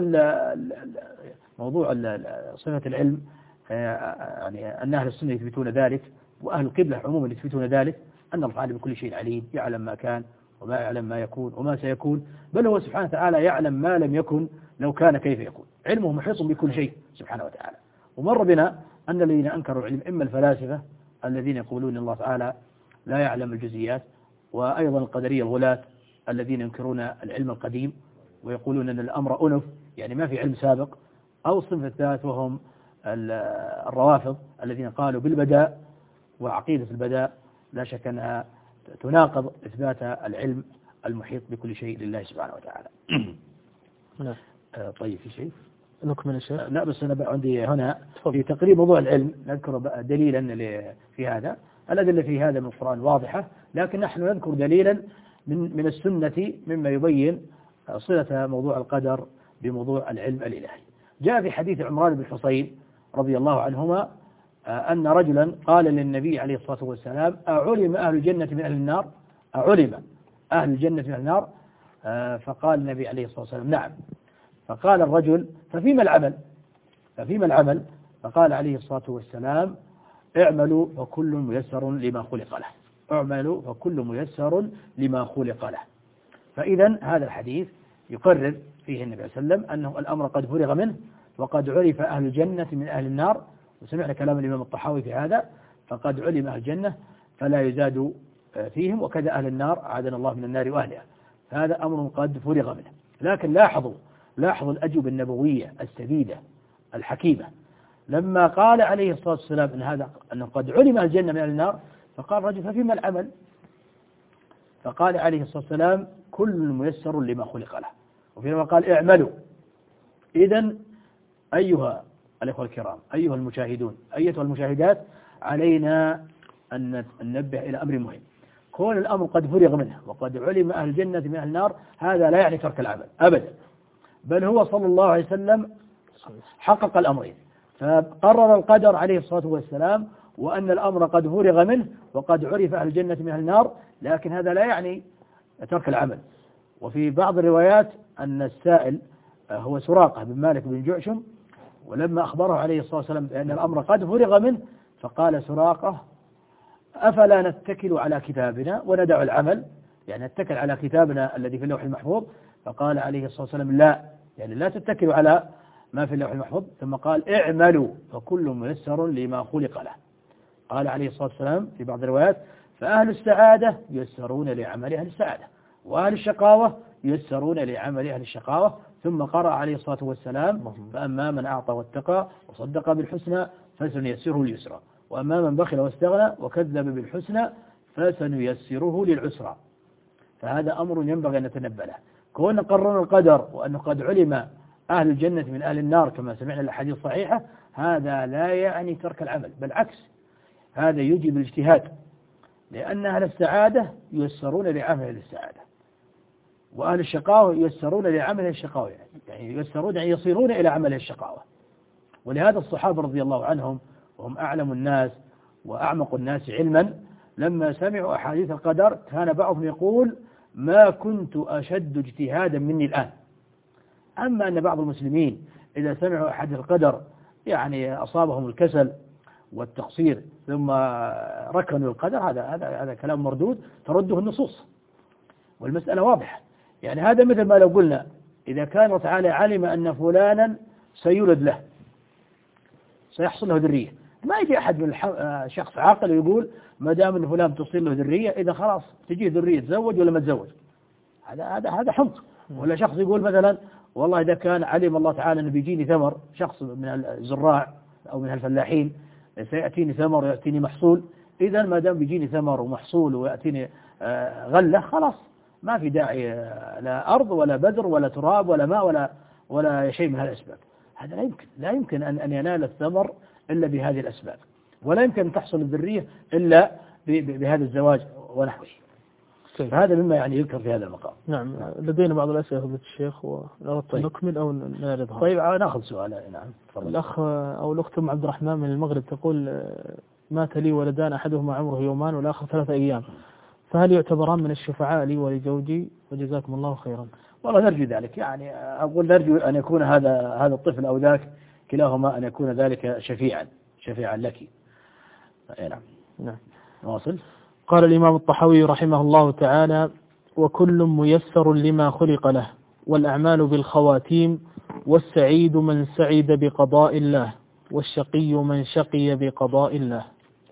موضوع صفة العلم يعني أن أهل السنة يثبتون ذلك، وأهل القبلة عموما يثبتون ذلك، أن الله تعالى بكل شيء عليم، يعلم ما كان وما يعلم ما يكون وما سيكون، بل هو سبحانه وتعالى يعلم ما لم يكن لو كان كيف يكون، علمه محيط بكل شيء سبحانه وتعالى. ومر بنا أن الذين أنكروا العلم إما الفلاسفة الذين يقولون الله تعالى لا يعلم الجزئيات، وأيضا القدرية الغلاة الذين ينكرون العلم القديم ويقولون أن الأمر أنف، يعني ما في علم سابق، أو الصنف الثالث وهم الروافض الذين قالوا بالبداء، وعقيدة البداء لا شك أنها تناقض إثبات العلم المحيط بكل شيء لله سبحانه وتعالى. طيب في شيء نكمل الشيخ؟ لا بس أنا عندي هنا في تقريب موضوع العلم نذكر دليلا في هذا. الأدلة في هذا من القرآن واضحة، لكن نحن نذكر دليلا من السنة مما يبين صلة موضوع القدر بموضوع العلم الإلهي. جاء في حديث عمران بن حصين رضي الله عنهما أن رجلا قال للنبي عليه الصلاة والسلام أعلم أهل الجنة من أهل النار؟ أعلم أهل الجنة من أهل النار؟ فقال النبي عليه الصلاة والسلام نعم. فقال الرجل ففيما العمل؟ فقال عليه الصلاة والسلام اعملوا فكل ميسر لما خلق له، اعملوا فكل ميسر لما خلق له. فإذا هذا الحديث يقرر فيه النبي صلى الله عليه وسلم أنه الأمر قد فرغ منه، وقد عرف أهل الجنة من أهل النار. وسمعنا كلام الإمام الطحاوي في هذا، فقد علم أهل الجنة فلا يزاد فيهم، وكذا أهل النار أعاذنا الله من النار وأهلها. هذا أمر قد فرغ منه. لكن لاحظوا الأجوبة النبوية السديدة الحكيمة لما قال عليه الصلاة والسلام أنه قد علم أهل الجنة من أهل النار، فقال الرجل ففيما العمل؟ فقال عليه الصلاة والسلام كل ميسر لما خلق له. وفيما قال اعملوا. إذن أيها الأخوة الكرام، أيها المشاهدون، أيتها المشاهدات، علينا أن ننبه إلى أمر مهم. كون الأمر قد فرغ منه وقد علم أهل الجنة من أهل النار، هذا لا يعني ترك العمل أبدا، بل هو صلى الله عليه وسلم حقق الأمرين، فقرر القدر عليه الصلاة والسلام وأن الأمر قد فرغ منه وقد عرف أهل الجنة من أهل النار، لكن هذا لا يعني ترك العمل. وفي بعض الروايات أن السائل هو سراقة بن مالك بن جعشم، ولما أخبره عليه الصلاة والسلام بأن الأمر قد فرغ منه فقال سراقة أفلا نتكل على كتابنا وندع العمل، يعني نتكل على كتابنا الذي في اللوح المحفوظ؟ فقال عليه الصلاة والسلام لا، يعني لا تتكلوا على ما في اللوح المحفوظ. ثم قال اعملوا فكل ميسر لما خلق له. قال عليه الصلاة والسلام في بعض الروايات فأهل السعادة ييسرون لعمل أهل السعادة، وأهل الشقاوة ييسرون لعمل أهل الشقاوة. ثم قرأ عليه الصلاة والسلام فأما من أعطى واتقى وصدق بالحسنى فسنيسره لليسرى، وأما من بخل واستغنى وكذب بالحسنى فسنيسره للعسرى. فهذا أمر ينبغي أن نتنبه له. كون قررنا القدر وأنه قد علم أهل الجنة من أهل النار كما سمعنا الأحاديث الصحيحة، هذا لا يعني ترك العمل، بالعكس هذا يجب الاجتهاد، لأن أهل السعادة ييسرون لعمل أهل السعادة، وأهل الشقاوة ييسرون لعمل الشقاوة، يعني ييسرون يعني يصيرون إلى عمل الشقاوة. ولهذا الصحابة رضي الله عنهم وهم أعلم الناس وأعمق الناس علما لما سمعوا أحاديث القدر كان بعضهم يقول ما كنت أشد اجتهادا مني الآن. أما أن بعض المسلمين إذا سمعوا أحاديث القدر يعني أصابهم الكسل والتقصير ثم ركنوا القدر، هذا كلام مردود ترده النصوص، والمسألة واضحة. يعني هذا مثل ما لو قلنا إذا كان الله تعالى علم أن فلانا سيولد له، سيحصل له ذرية، ما يجي أحد من شخص عاقل ويقول ما دام أن فلان تصير له ذرية إذا خلاص تجيه ذرية تزوج ولا ما تزوج. هذا حمق. ولا شخص يقول مثلا والله إذا كان علم الله تعالى أنه بيجيني ثمر، شخص من الزراع أو من الفلاحين سيأتيني ثمر ويأتيني محصول، إذا ما دام بيجيني ثمر ومحصول ويأتيني غلة خلاص ما في داعي لا أرض ولا بذر ولا تراب ولا ماء ولا شيء من هذه الأسباب. هذا لا يمكن أن ينال الثمر إلا بهذه الأسباب، ولا يمكن أن تحصل الذرية إلا بهذا الزواج ونحوه. هذا مما يعني يذكر في هذا المقام. نعم. لدينا بعض الأسئلة فضيلة الشيخ ونكمل أو نعرضها. طيب ناخذ سؤال. نعم. الأخ أو الأخت أم عبد الرحمن من المغرب تقول مات لي ولدان أحدهما عمره يومان والآخر 3 أيام، فهل يعتبران من الشفعاء لي ولزوجي؟ وجزاكم الله خيرا. والله نرجو ذلك، يعني أقول نرجو أن يكون هذا الطفل أو ذاك كلاهما أن يكون ذلك شفيعا لك. نعم. واصل. قال الإمام الطحاوي رحمه الله تعالى: وكل ميسر لما خلق له، والأعمال بالخواتيم، والسعيد من سعد بقضاء الله، والشقي من شقي بقضاء الله.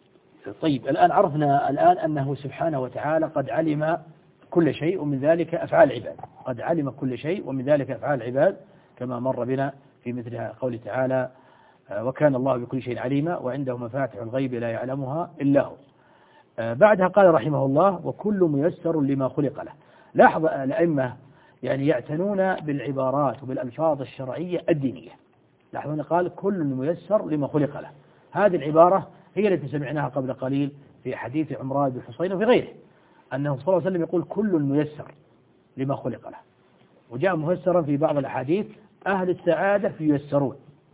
طيب الآن عرفنا أنه سبحانه وتعالى قد علم كل شيء ومن ذلك أفعال العباد، قد علم كل شيء ومن ذلك أفعال العباد كما مر بنا في مثل قوله تعالى: وكان الله بكل شيء عليما وعنده مفاتح الغيب لا يعلمها إلا هو. بعدها قال رحمه الله: وكل ميسر لما خلق له. لاحظ الأئمة يعني يعتنون بالعبارات وبالألفاظ الشرعية الدينية. لاحظون قال كل ميسر لما خلق له، هذه العبارة هي التي سمعناها قبل قليل في حديث عمران بن حصين وفي غيره، أنه صلى الله عليه وسلم يقول كل ميسر لما خلق له، وجاء مفسرا في بعض الأحاديث أهل السعادة ييسرون،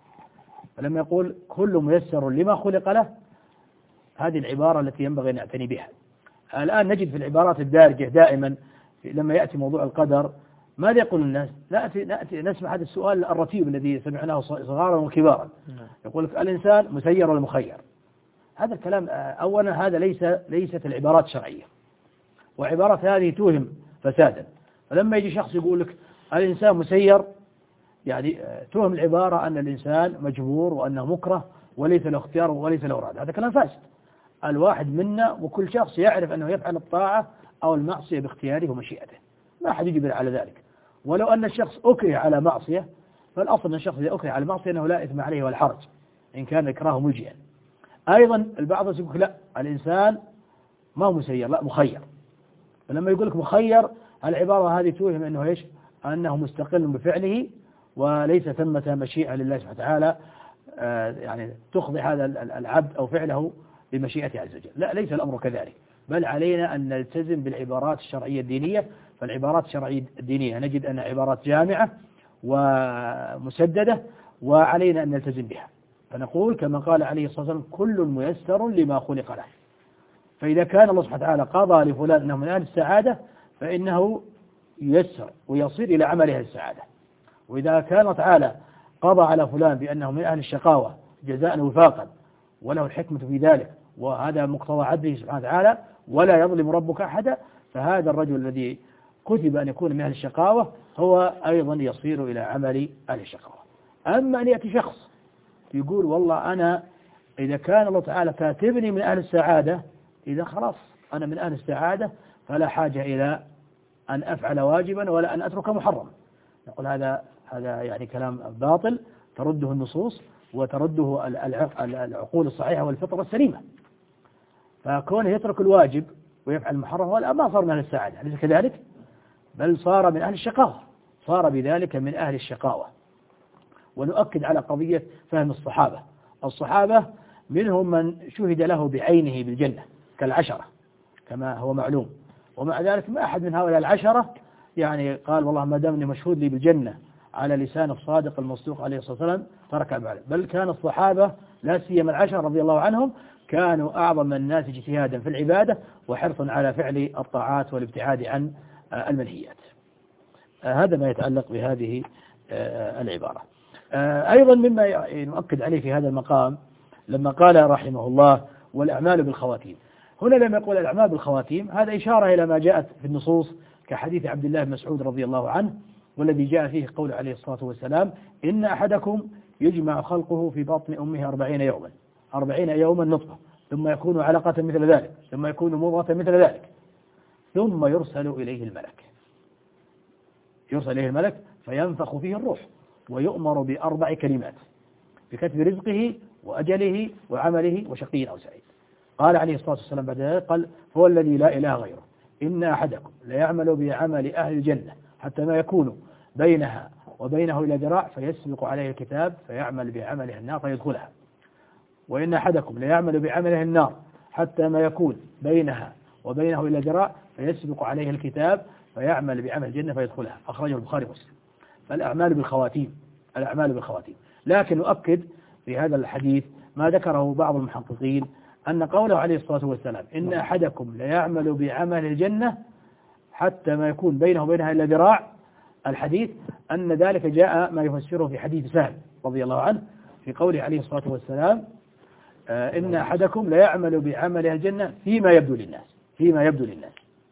فلما يقول كل ميسر لما خلق له هذه العبارة التي ينبغي أن نعتني بها. الآن نجد في العبارات الدارجة دائما لما يأتي موضوع القدر ماذا يقول الناس؟ نأتي نسمع هذا السؤال الرتيب الذي سمعناه صغارا وكبارا، يقول لك الإنسان مسير ولا مخير؟ هذا الكلام أولا هذا ليست العبارات شرعية، وعبارات هذه توهم فسادا. فلما يجي شخص يقول لك الإنسان مسير، يعني توهم العبارة أن الإنسان مجبور وأنه مكره وليس له اختيار وليس له إرادة. هذا كلام فاسد. الواحد منا وكل شخص يعرف أنه يفعل الطاعة أو المعصية باختياره ومشيئته، ما أحد يجبر على ذلك. ولو أن الشخص أكره على معصية فالأصل أن الشخص إذا أكره على معصية أنه لا إثم عليه ولا حرج إن كان إكراه ملجئا. أيضا البعض يقول لا الإنسان ما هو مسير، لا مخير. فلما يقول لك مخير العبارة هذه توهم أنه إيش؟ أنه مستقل بفعله وليس ثمة مشيئة لله سبحانه وتعالى يعني تخضع هذا العبد أو فعله بمشيئته عز وجل. لا، ليس الأمر كذلك، بل علينا أن نلتزم بالعبارات الشرعية الدينية. فالعبارات الشرعية الدينية نجد أنها عبارات جامعة ومسددة وعلينا أن نلتزم بها. فنقول كما قال عليه الصلاة والسلام كل ميسر لما خلق له. فإذا كان الله سبحانه وتعالى قضى لفلان أنه من أهل السعادة فإنه ييسر ويصير إلى عمله السعادة، وإذا كان تعالى قضى على فلان بأنه من أهل الشقاوة جزاء وفاقا وله الحكمة في ذلك، وهذا مقتضى عدله سبحانه وتعالى ولا يظلم ربك أحدا، فهذا الرجل الذي كتب أن يكون من أهل الشقاوة هو أيضا يصير إلى عمل أهل الشقاوة. أما أن يأتي شخص يقول والله أنا إذا كان الله تعالى كاتبني من أهل السعادة إذا خلاص أنا من أهل السعادة فلا حاجة إلى أن أفعل واجبا ولا أن أترك محرما، نقول هذا يعني كلام باطل ترده النصوص وترده العقول الصحيحة والفطرة السليمة. فكونه يترك الواجب ويفعل المحرم هو ما صار من أهل السعادة، أليس كذلك؟ بل صار من أهل الشقاوة، صار بذلك من أهل الشقاوة. ونؤكد على قضية فهم الصحابة منهم من شهد له بعينه بالجنة كالعشرة كما هو معلوم، ومع ذلك ما أحد من هؤلاء العشرة يعني قال والله ما دامني مشهود لي بالجنة على لسان الصادق المصدوق عليه الصلاة والسلام ترك العمل. بل كان الصحابة لا سيما العشرة رضي الله عنهم كانوا أعظم الناس اجتهادا في العبادة وحرصا على فعل الطاعات والابتعاد عن المنهيات. هذا ما يتعلق بهذه العبارة. أيضا مما نؤكد عليه في هذا المقام لما قال رحمه الله والأعمال بالخواتيم، هنا لما يقول الأعمال بالخواتيم هذا إشارة إلى ما جاءت في النصوص كحديث عبد الله بن مسعود رضي الله عنه والذي جاء فيه قول عليه الصلاة والسلام إن أحدكم يجمع خلقه في بطن أمه 40 يوما نطفة ثم يكون علقة مثل ذلك ثم يكون مضغة مثل ذلك ثم يرسل إليه الملك فينفخ فيه الروح ويؤمر ب4 كلمات بكتب رزقه وأجله وعمله وشقي أو سعيد. قال عليه الصلاة والسلام بعد ذلك قال هو الذي لا إله غيره إن أحدكم ليعمل بعمل أهل الجنة حتى ما يكون بينها وبينه إلى ذراع فيسبق عليه الكتاب فيعمل بعمله النار فيدخلها، وإن أحدكم ليعمل بعمله النار حتى ما يكون بينها وبينه إلى ذراع فيسبق عليه الكتاب فيعمل بعمل الجنة فيدخلها. أخرجه البخاري ومسلم. فالأعمال بالخواتيم، الأعمال بالخواتيم. لكن نؤكد في هذا الحديث ما ذكره بعض المحققين أن قوله عليه الصلاة والسلام إن أحدكم ليعمل بعمل الجنة حتى ما يكون بينه وبينها إلا ذراع، الحديث أن ذلك جاء ما يفسره في حديث سهل رضي الله عنه في قوله عليه الصلاة والسلام إن أحدكم ليعمل بعمل الجنة فيما يبدو للناس، فيما يبدو للناس.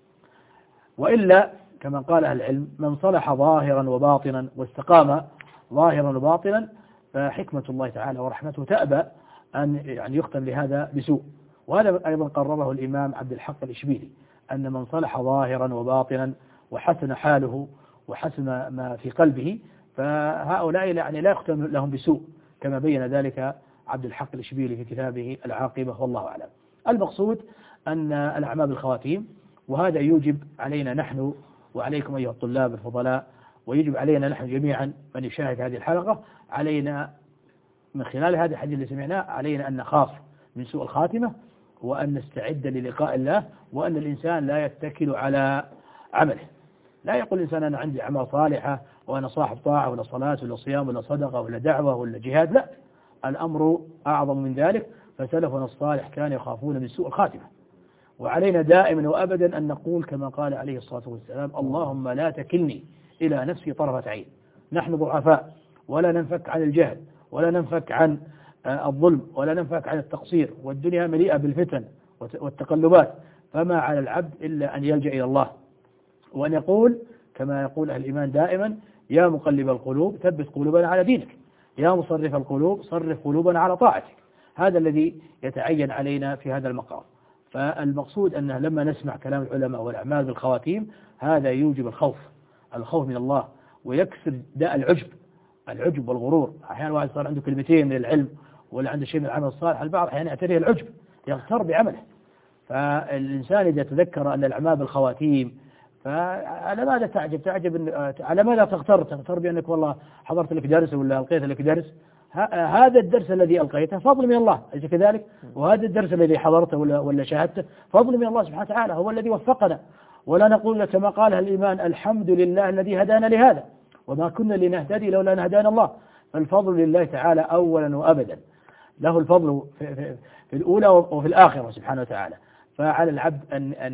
وإلا كما قال أهل العلم من صلح ظاهرا وباطنا واستقام ظاهرا وباطنا فحكمة الله تعالى ورحمته تأبى أن يعني يختم لهذا بسوء. وهذا أيضا قرره الإمام عبد الحق الإشبيلي أن من صلح ظاهرا وباطنا وحسن حاله وحسن ما في قلبه فهؤلاء يعني لا يختم لهم بسوء كما بين ذلك عبد الحق الإشبيلي في كتابه العاقبة والله أعلم. المقصود أن الأعمال بالخواتيم، وهذا يوجب علينا نحن وعليكم أيها الطلاب الفضلاء، ويجب علينا نحن جميعا من يشاهد هذه الحلقة، علينا من خلال هذا الحديث اللي سمعناه علينا أن نخاف من سوء الخاتمة وأن نستعد للقاء الله، وأن الإنسان لا يتكل على عمله. لا يقول الإنسان أنا عندي أعمال صالحة وأنا صاحب طاعة ولا صلاة ولا صيام ولا صدقة ولا دعوة ولا جهاد، لا، الأمر أعظم من ذلك. فسلفنا الصالح كانوا يخافون من سوء الخاتمة. وعلينا دائما وأبدا أن نقول كما قال عليه الصلاة والسلام اللهم لا تكلني إلى نفسي طرفة عين. نحن ضعفاء ولا ننفك عن الجهل ولا ننفك عن الظلم ولا ننفك عن التقصير، والدنيا مليئة بالفتن والتقلبات، فما على العبد إلا أن يلجأ إلى الله وأن يقول كما يقول أهل الإيمان دائما يا مقلب القلوب ثبت قلوبنا على دينك، يا مصرف القلوب صرف قلوبنا على طاعتك. هذا الذي يتعين علينا في هذا المقام. فالمقصود أنه لما نسمع كلام العلماء والأعمال بالخواتيم هذا يوجب الخوف من الله، ويكسر داء العجب والغرور. أحيانا واحد صار عنده كلمتين من العلم ولا عنده شيء من العمل الصالح، البعض أحيانا يعتريه العجب يغتر بعمله. فالإنسان إذا تذكر أن الأعمال بالخواتيم فعلى ماذا تعجب على ماذا تغتر بأنك والله حضرت لك درس ولا ألقيت لك درس. هذا الدرس الذي ألقيته فضل من الله، أليس كذلك؟ وهذا الدرس الذي حضرته ولا شاهدته فضل من الله سبحانه وتعالى، هو الذي وفقنا. ولا نقول كما قال الإيمان الحمد لله الذي هدانا لهذا وما كنا لنهتدي لولا أن هدانا الله. فالفضل لله تعالى أولا وأبدا، له الفضل في الأولى وفي الآخرة سبحانه وتعالى. فعلى العبد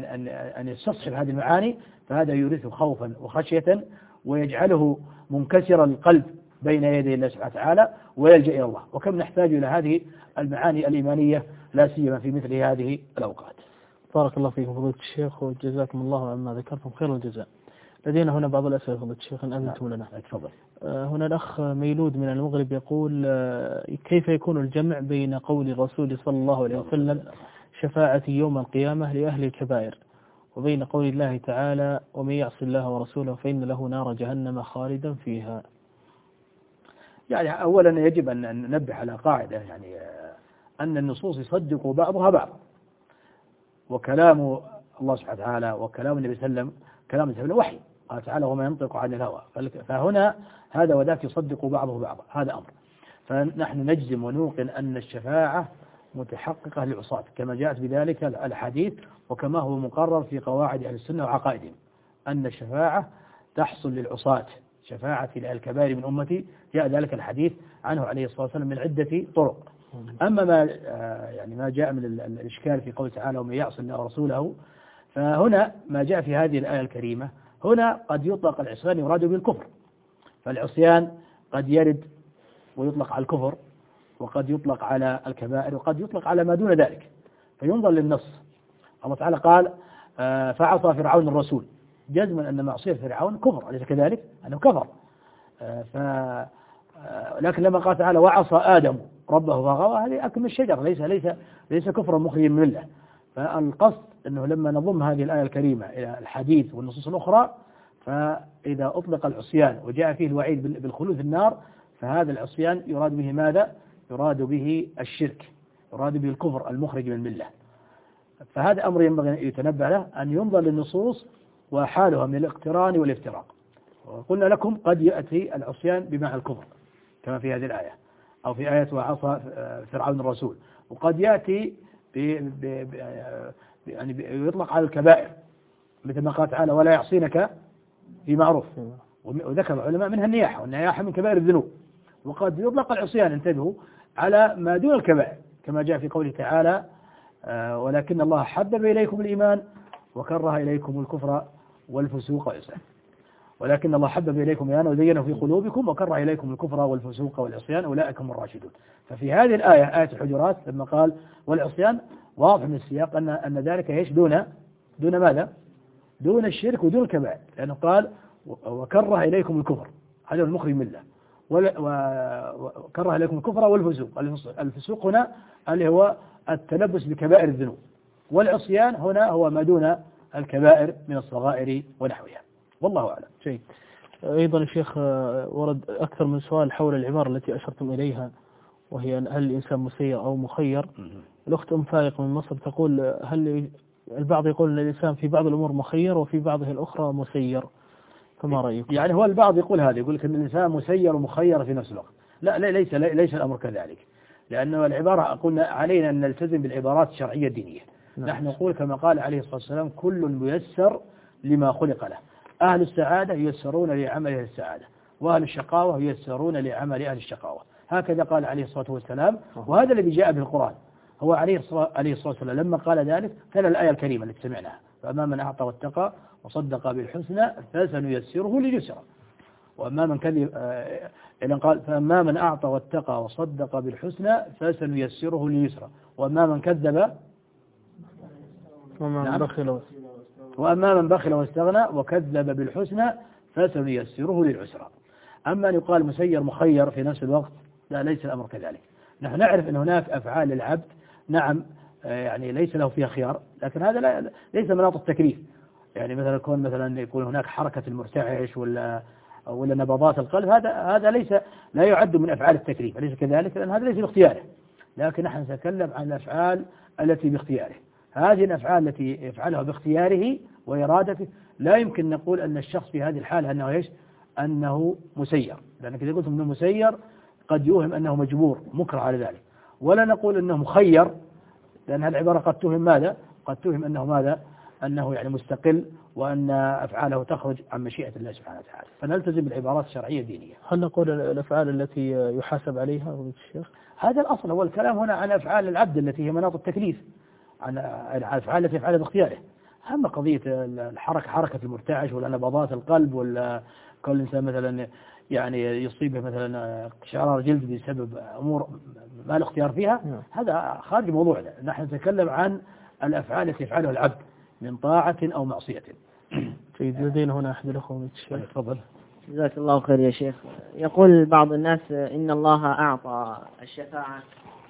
أن يستصحب هذه المعاني، فهذا يورثه خوفا وخشية ويجعله منكسر القلب بين يدي الله سبحانه وتعالى ويلجأ إلى الله. وكم نحتاج إلى هذه المعاني الإيمانية لا سيما في مثل هذه الأوقات. بارك الله فيكم فضيلة الشيخ وجزاكم الله عما ذكرتم خير الجزاء. لدينا هنا بعض الأسئلة فضيلة الشيخ إن أذنتم لنا. تفضل. هنا الأخ ميلود من المغرب يقول كيف يكون الجمع بين قول الرسول صلى الله عليه وسلم شفاعتي يوم القيامة لأهل الكبائر وبين قول الله تعالى ومن يعص الله ورسوله فإن له نار جهنم خالدا فيها؟ يعني أولا يجب أن ننبه على قاعدة، يعني أن النصوص يصدق بعضها بعض، وكلام الله سبحانه وتعالى وكلام النبي صلى الله عليه وسلم كلام سبيل وحي. قال تعالى وما ينطق عن الهوى، فهنا هذا وذاك يصدق بعضه بعضا، هذا أمر. فنحن نجزم ونوقن أن الشفاعة متحققة للعصاة كما جاءت بذلك الحديث، وكما هو مقرر في قواعد أهل السنة وعقائدهم أن الشفاعة تحصل للعصاة. شفاعتي لأهل الكبائر من أمتي جاء ذلك الحديث عنه عليه الصلاة والسلام من عدة طرق. أما ما جاء من الإشكال في قول تعالى ومن يعص الله ورسوله، فهنا ما جاء في هذه الآية الكريمة هنا قد يطلق العصيان يراد به الكفر. فالعصيان قد يرد ويطلق على الكفر، وقد يطلق على الكبائر، وقد يطلق على ما دون ذلك، فينظر للنص. الله تعالى قال فعصى فرعون الرسول، جزما أن معصية فرعون كفر، أليس كذلك؟ أنه كفر. لكن لما قال تعالى وعصى آدم ربه فغوى، هذه أكل من الشجر، ليس كفرا مخرجا من الله. فالقصد أنه لما نضم هذه الآية الكريمة إلى الحديث والنصوص الأخرى، فإذا أطلق العصيان وجاء فيه الوعيد بالخلود في النار، فهذا العصيان يراد به ماذا؟ يراد به الشرك، يراد به الكفر المخرج من الملة. فهذا أمر ينبغي أن يتنبه له، أن ينظر للنصوص وحالها من الاقتران والافتراق. وقلنا لكم قد يأتي العصيان بمعنى الكفر كما في هذه الآية، أو في آية وعصى فرعون الرسول، وقد يأتي يعني يطلق على الكبائر مثل ما قال تعالى ولا يعصينك في معروف، وذكر العلماء منها النياحة، والنياحة من كبائر الذنوب. وقد يطلق العصيان، انتبهوا، على ما دون الكبائر كما جاء في قوله تعالى ولكن الله حبب إليكم الإيمان وكره إليكم الكفر والفسوق والعصيان. ولكن الله حبب إليكم الإيمان وزينه في قلوبكم وكره إليكم الكفر والفسوق والعصيان أولئك هم الراشدون. ففي هذه الآية آية الحجرات لما قال والعصيان واضح من السياق أن ذلك يش دون ماذا؟ دون الشرك ودون الكبائر، لأنه قال وكره إليكم الكفر، هذا المخرج من الله، وكره إليكم الكفر والفسوق. الفسوق هنا اللي هو التلبس بكبائر الذنوب، والعصيان هنا هو ما دون الكبائر من الصغائر ونحوها. والله أعلم. شيء أيضا الشيخ ورد أكثر من سؤال حول العبارة التي أشرتم إليها، وهي هل الإنسان مسير أو مخير. الأخت أم فائق من مصر تقول هل البعض يقول أن الإنسان في بعض الأمور مخير وفي بعضه الأخرى مسير، فما رأيكم؟ يعني هو البعض يقول هذا، يقول لك أن الإنسان مسير ومخير في نفس الوقت. لا ليس الأمر كذلك، لأنه العبارة قلنا علينا أن نلتزم بالعبارات الشرعية الدينية. نحن نقول كما قال عليه الصلاة والسلام كل ميسر لما خلق له، أهل السعادة ييسرون لعمل أهل السعادة، وأهل الشقاوة ييسرون لعمل أهل الشقاوة. هكذا قال عليه الصلاة والسلام، وهذا الذي جاء به القرآن. هو عليه الصلاة والسلام لما قال ذلك تلا الآية الكريمة التي سمعناها فأما من أعطى واتقى وصدق بالحسنى فسنيسره لليسرى، وأما من كذب قال فأما من أعطى واتقى وصدق بالحسنى فسنيسره لليسرى، وأما من كذب وأما من بخل واستغنى وكذب بالحسنى فسنيسره للعسرى. أما أن يقال مسير مخير في نفس الوقت لا، ليس الأمر كذلك. نحن نعرف أن هناك أفعال للعبد نعم يعني ليس له فيها خيار، لكن هذا ليس مناط التكليف. يعني مثلا يكون هناك حركة المرتعش ولا نبضات القلب، هذا لا يعد من أفعال التكليف، أليس كذلك؟ لأن هذا ليس باختياره. لكن نحن نتكلم عن الأفعال التي باختياره. هذه الأفعال التي يفعلها باختياره وإرادته لا يمكن نقول أن الشخص في هذه الحالة أنه مسير، لأنك إذا قلت أنه مسير قد يوهم أنه مجبور مكره على ذلك، ولا نقول أنه مخير، لأن هذه العبارة قد توهم ماذا؟ قد توهم أنه يعني مستقل، وأن أفعاله تخرج عن مشيئة الله سبحانه وتعالى. فنلتزم بالعبارات الشرعية الدينية. هل نقول الأفعال التي يحاسب عليها الشيخ؟ هذا الأصل، هو الكلام هنا عن أفعال العبد التي هي مناط التكليف، عن الأفعال التي يفعلها باختياره. أما قضية حركة المرتعش ولا نبضات القلب ولا كل إنسان مثلا يعني يصيبه مثلا شرار جلد بسبب أمور ما له اختيار فيها، هذا خارج موضوعنا. نحن نتكلم عن الأفعال التي يفعلها العبد من طاعة أو معصية. سيد لدينا هنا أحد الأخوة. تفضل. جزاك الله خير يا شيخ. يقول بعض الناس إن الله أعطى الشفاعة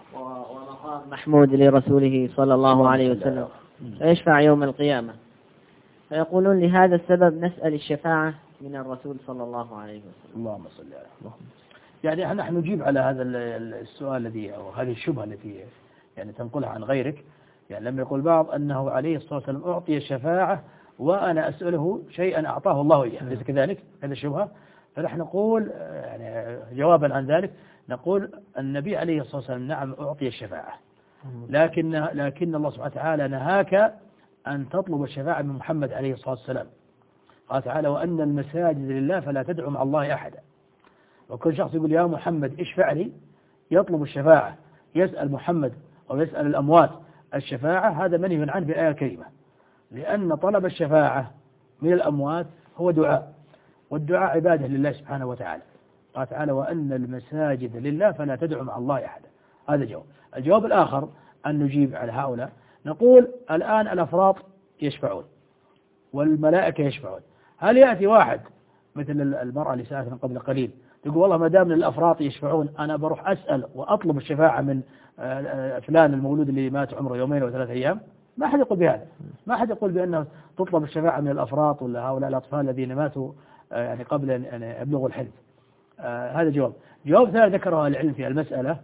ومقام محمود لرسوله صلى الله عليه وسلم فيشفع يوم القيامة، فيقولون لهذا السبب نسأل الشفاعة من الرسول صلى الله عليه وسلم. اللهم صل على محمد. يعني نحن نجيب على هذا السؤال الذي أو هذه الشبهة التي يعني تنقلها عن غيرك. يعني لما يقول بعض أنه عليه الصلاة والسلام أعطي الشفاعة وأنا أسأله شيئا أعطاه الله إياه، ليس كذلك؟ هذا الشبهة. فنحن نقول يعني جوابا عن ذلك نقول النبي عليه الصلاة والسلام نعم أعطي الشفاعة، لكن الله سبحانه وتعالى نهاك أن تطلب الشفاعة من محمد عليه الصلاة والسلام. قال تعالى وأن المساجد لله فلا تدعوا مع الله أحدا. وكل شخص يقول يا محمد اشفع لي، يطلب الشفاعة، يسأل محمد أو يسأل الأموات الشفاعة، هذا منهي عنه بالآية الكريمة، لأن طلب الشفاعة من الأموات هو دعاء، والدعاء عبادة لله سبحانه وتعالى. قال تعالى وأن المساجد لله فلا تدعوا مع الله أحدا. هذا جواب. الجواب الآخر أن نجيب على هؤلاء نقول الآن الأفراط يشفعون والملائكة يشفعون، هل يأتي واحد مثل المرأة اللي سألتنا قبل قليل تقول والله ما دام الأفراط يشفعون أنا بروح أسأل وأطلب الشفاعة من فلان المولود اللي مات عمره 2 أو 3 أيام؟ ما أحد يقول بهذا، ما أحد يقول بأنه تطلب الشفاعة من الأفراط ولا هؤلاء الأطفال الذين ماتوا يعني قبل أن يبلغوا الحلم. هذا جواب ثالث ذكره العلم في المسألة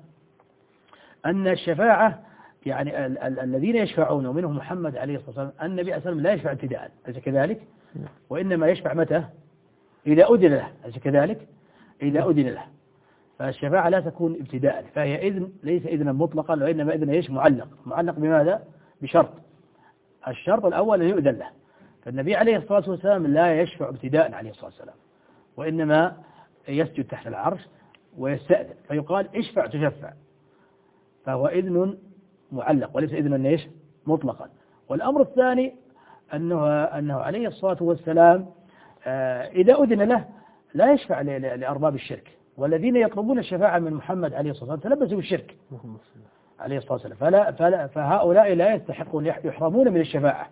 أن الشفاعة يعني الذين يشفعون ومنهم محمد عليه الصلاة والسلام النبي صلى الله عليه وسلم لا يشفع ابتداء، أليس كذلك؟ وإنما يشفع متى؟ إذا أذن له، أليس كذلك؟ إذا أذن له. فالشفاعة لا تكون ابتداء، فهي إذن ليس إذنا مطلقا، وإنما إذن معلق بماذا؟ بشرط. الشرط الأول أن يؤذن له، فالنبي عليه الصلاة والسلام لا يشفع ابتداء عليه الصلاة والسلام، وإنما يسجد تحت العرش ويستأذن فيقال اشفع تشفع، فهو إذن معلق وليس إذن إيش مطلقا. والأمر الثاني أنه عليه الصلاة والسلام إذا أذن له لا يشفع لأرباب الشرك، والذين يطلبون الشفاعة من محمد عليه الصلاة والسلام تلبسوا بالشرك عليه الصلاة والسلام، فهؤلاء لا يستحقون، يحرمون من الشفاعة،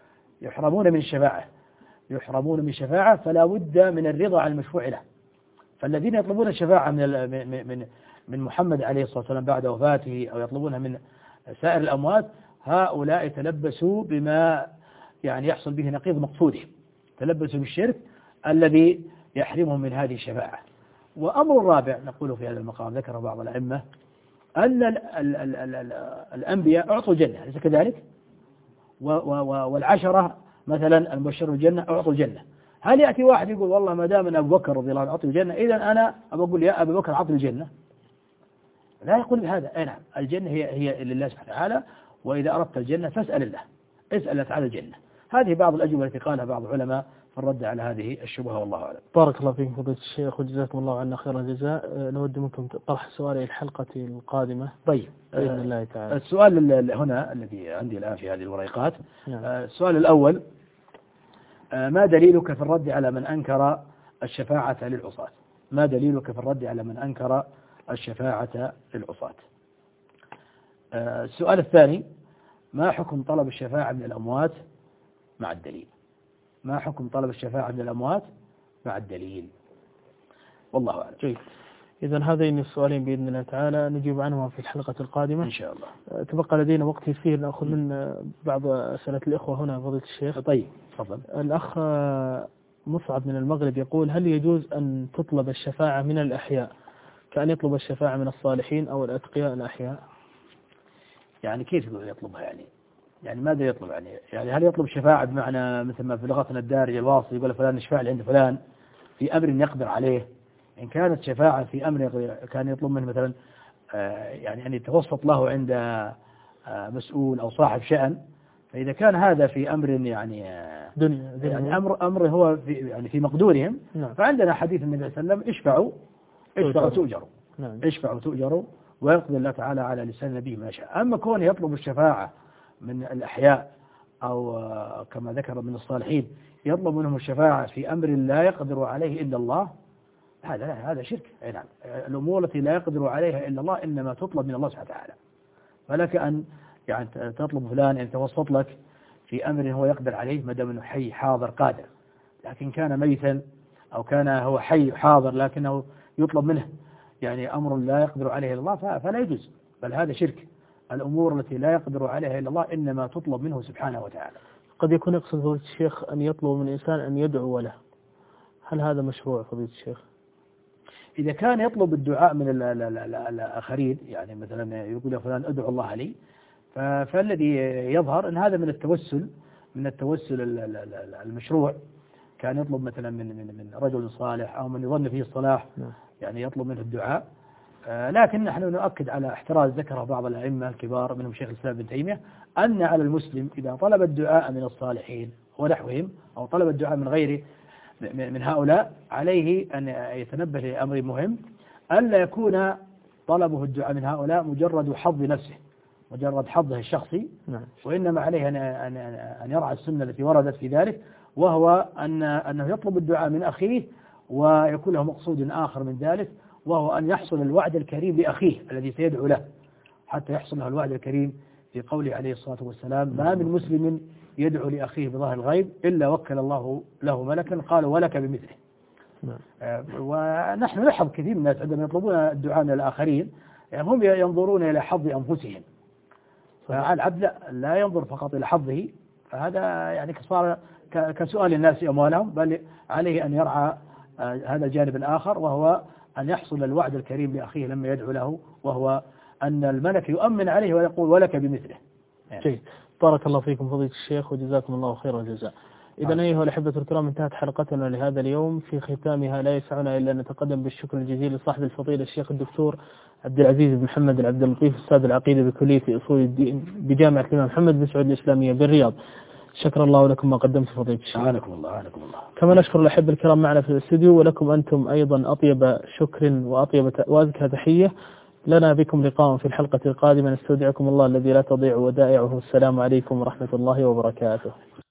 يحرمون من الشفاعة، فلا بد من الرضا عن المشفوع له. فالذين يطلبون الشفاعة من محمد عليه الصلاة والسلام بعد وفاته أو يطلبونها من سائر الأموات، هؤلاء تلبسوا بما يعني يحصل به نقيض مقصودهم، تلبسوا بالشرك الذي يحرمهم من هذه الشفاعة. وأمر رابع نقوله في هذا المقام ذكر بعض الأئمة أن الأنبياء أعطوا الجنة، أليس كذلك؟ والعشرة مثلا المبشرون الجنة أعطوا الجنة. هل يأتي واحد يقول والله ما دام أن أبو بكر رضي الله عنه أعطي الجنة إذا أنا أقول يا أبو بكر أعطي الجنة؟ لا يقول بهذا. أي نعم، الجنة هي لله سبحانه وتعالى، وإذا أردت الجنة فاسأل الله، اسأل الله تعالى الجنة. هذه بعض الأجوبة التي قالها بعض العلماء في الرد على هذه الشبهة، والله أعلم. بارك الله فيكم فضيلة الشيخ وجزاكم الله عنا خير الجزاء. نود منكم طرح سؤال الحلقة القادمة طيب بإذن الله تعالى. السؤال هنا الذي عندي الآن في هذه الورقات، السؤال الأول: ما دليلك في الرد على من أنكر الشفاعة للعصاة؟ ما دليلك في الرد على من أنكر الشفاعة للعصاة؟ السؤال الثاني: ما حكم طلب الشفاعة من الأموات مع الدليل؟ ما حكم طلب الشفاعة من الأموات مع الدليل؟ والله أعلم. جيد. إذن هذين السؤالين بإذن الله تعالى نجيب عنهما في الحلقة القادمة إن شاء الله. تبقى لدينا وقت يسير نأخذ من بعض أسئلة الإخوة هنا فضيلة الشيخ. طيب تفضل. الأخ مصعب من المغرب يقول: هل يجوز أن تطلب الشفاعة من الأحياء كأن يطلب الشفاعة من الصالحين أو الأتقياء الأحياء؟ يعني كيف يطلبها يعني ماذا يطلب يعني هل يطلب شفاعة بمعنى مثل ما في لغتنا الدارجة الواصل يقول فلان يشفع لي عند فلان في أمر يقدر عليه؟ إن كانت شفاعة في أمر كان يطلب منه مثلا يعني أن يتوسط له عند مسؤول أو صاحب شأن، فإذا كان هذا في أمر يعني دنيا يعني أمر هو في مقدورهم، نعم. فعندنا حديث النبي صلى الله عليه وسلم: اشفعوا تؤجروا، نعم. اشفعوا تؤجروا، ويقضي الله تعالى على لسان نبيه ما شاء. أما كون يطلب الشفاعة من الأحياء أو كما ذكر من الصالحين يطلب منهم الشفاعة في أمر لا يقدر عليه إلا الله، هذا شرك. نعم، الأمور التي لا يقدر عليها إلا الله إنما تطلب من الله سبحانه وتعالى. فلك أن يعني تطلب فلان أن يتوسط لك في أمر هو يقدر عليه ما دام أنه حي حاضر قادر، لكن كان ميتا أو كان هو حي حاضر لكنه يطلب منه يعني أمر لا يقدر عليه إلا الله فلا يجوز، بل هذا شرك. الأمور التي لا يقدر عليها إلا الله إنما تطلب منه سبحانه وتعالى. قد يكون يقصد فضيلة الشيخ أن يطلب من إنسان أن يدعو له، هل هذا مشروع فضيلة الشيخ؟ إذا كان يطلب الدعاء من الآخرين، يعني مثلا يقول يا فلان ادعو الله لي، فالذي يظهر أن هذا من التوسل المشروع. كان يطلب مثلا من رجل صالح أو من يظن فيه الصلاح، يعني يطلب منه الدعاء. لكن نحن نؤكد على احتراز ذكره بعض الأئمة الكبار منهم شيخ الإسلام ابن تيمية، أن على المسلم إذا طلب الدعاء من الصالحين ونحوهم أو طلب الدعاء من غيره من هؤلاء عليه أن يتنبه لأمر مهم، ألا يكون طلبه الدعاء من هؤلاء مجرد حظ نفسه، مجرد حظه الشخصي، وإنما عليه أن يرعى السنة التي وردت في ذلك، وهو أنه يطلب الدعاء من أخيه ويكون له مقصود آخر من ذلك، وهو أن يحصل الوعد الكريم لأخيه الذي سيدعو له، حتى يحصل له الوعد الكريم في قوله عليه الصلاة والسلام: ما من مسلم يدعو لأخيه بظاهر الغيب إلا وكل الله له ملكا قال ولك بمثله. ونحن نلاحظ كثير من الناس عندما يطلبون الدعاء من الآخرين يعني هم ينظرون إلى حظ أنفسهم، فالعبد لا ينظر فقط إلى حظه، فهذا يعني صار كسؤال الناس أموالهم، بل عليه أن يرعى هذا الجانب الآخر، وهو أن يحصل الوعد الكريم لأخيه لما يدعو له، وهو أن الملك يؤمن عليه ويقول ولك بمثله. جيد. بارك الله فيكم فضيلة الشيخ وجزاكم الله خير الجزاء. إذن أيها الأحبة الكرام، انتهت حلقتنا لهذا اليوم. في ختامها لا يسعنا إلا أن نتقدم بالشكر الجزيل لصاحب الفضيلة الشيخ الدكتور عبد العزيز بن محمد العبد اللطيف، أستاذ العقيدة بكلية أصول الدين بجامعة الإمام محمد بن سعود الإسلامية بالرياض. شكر الله لكم ما قدمت فضيلة الشيخ. أعانكم الله أعانكم الله. كما نشكر الأحبة الكرام معنا في الاستوديو، ولكم أنتم أيضا أطيب شكر وأزكى تحية. لنا بكم لقاء في الحلقة القادمة، نستودعكم الله الذي لا تضيع ودائعه. السلام عليكم ورحمة الله وبركاته.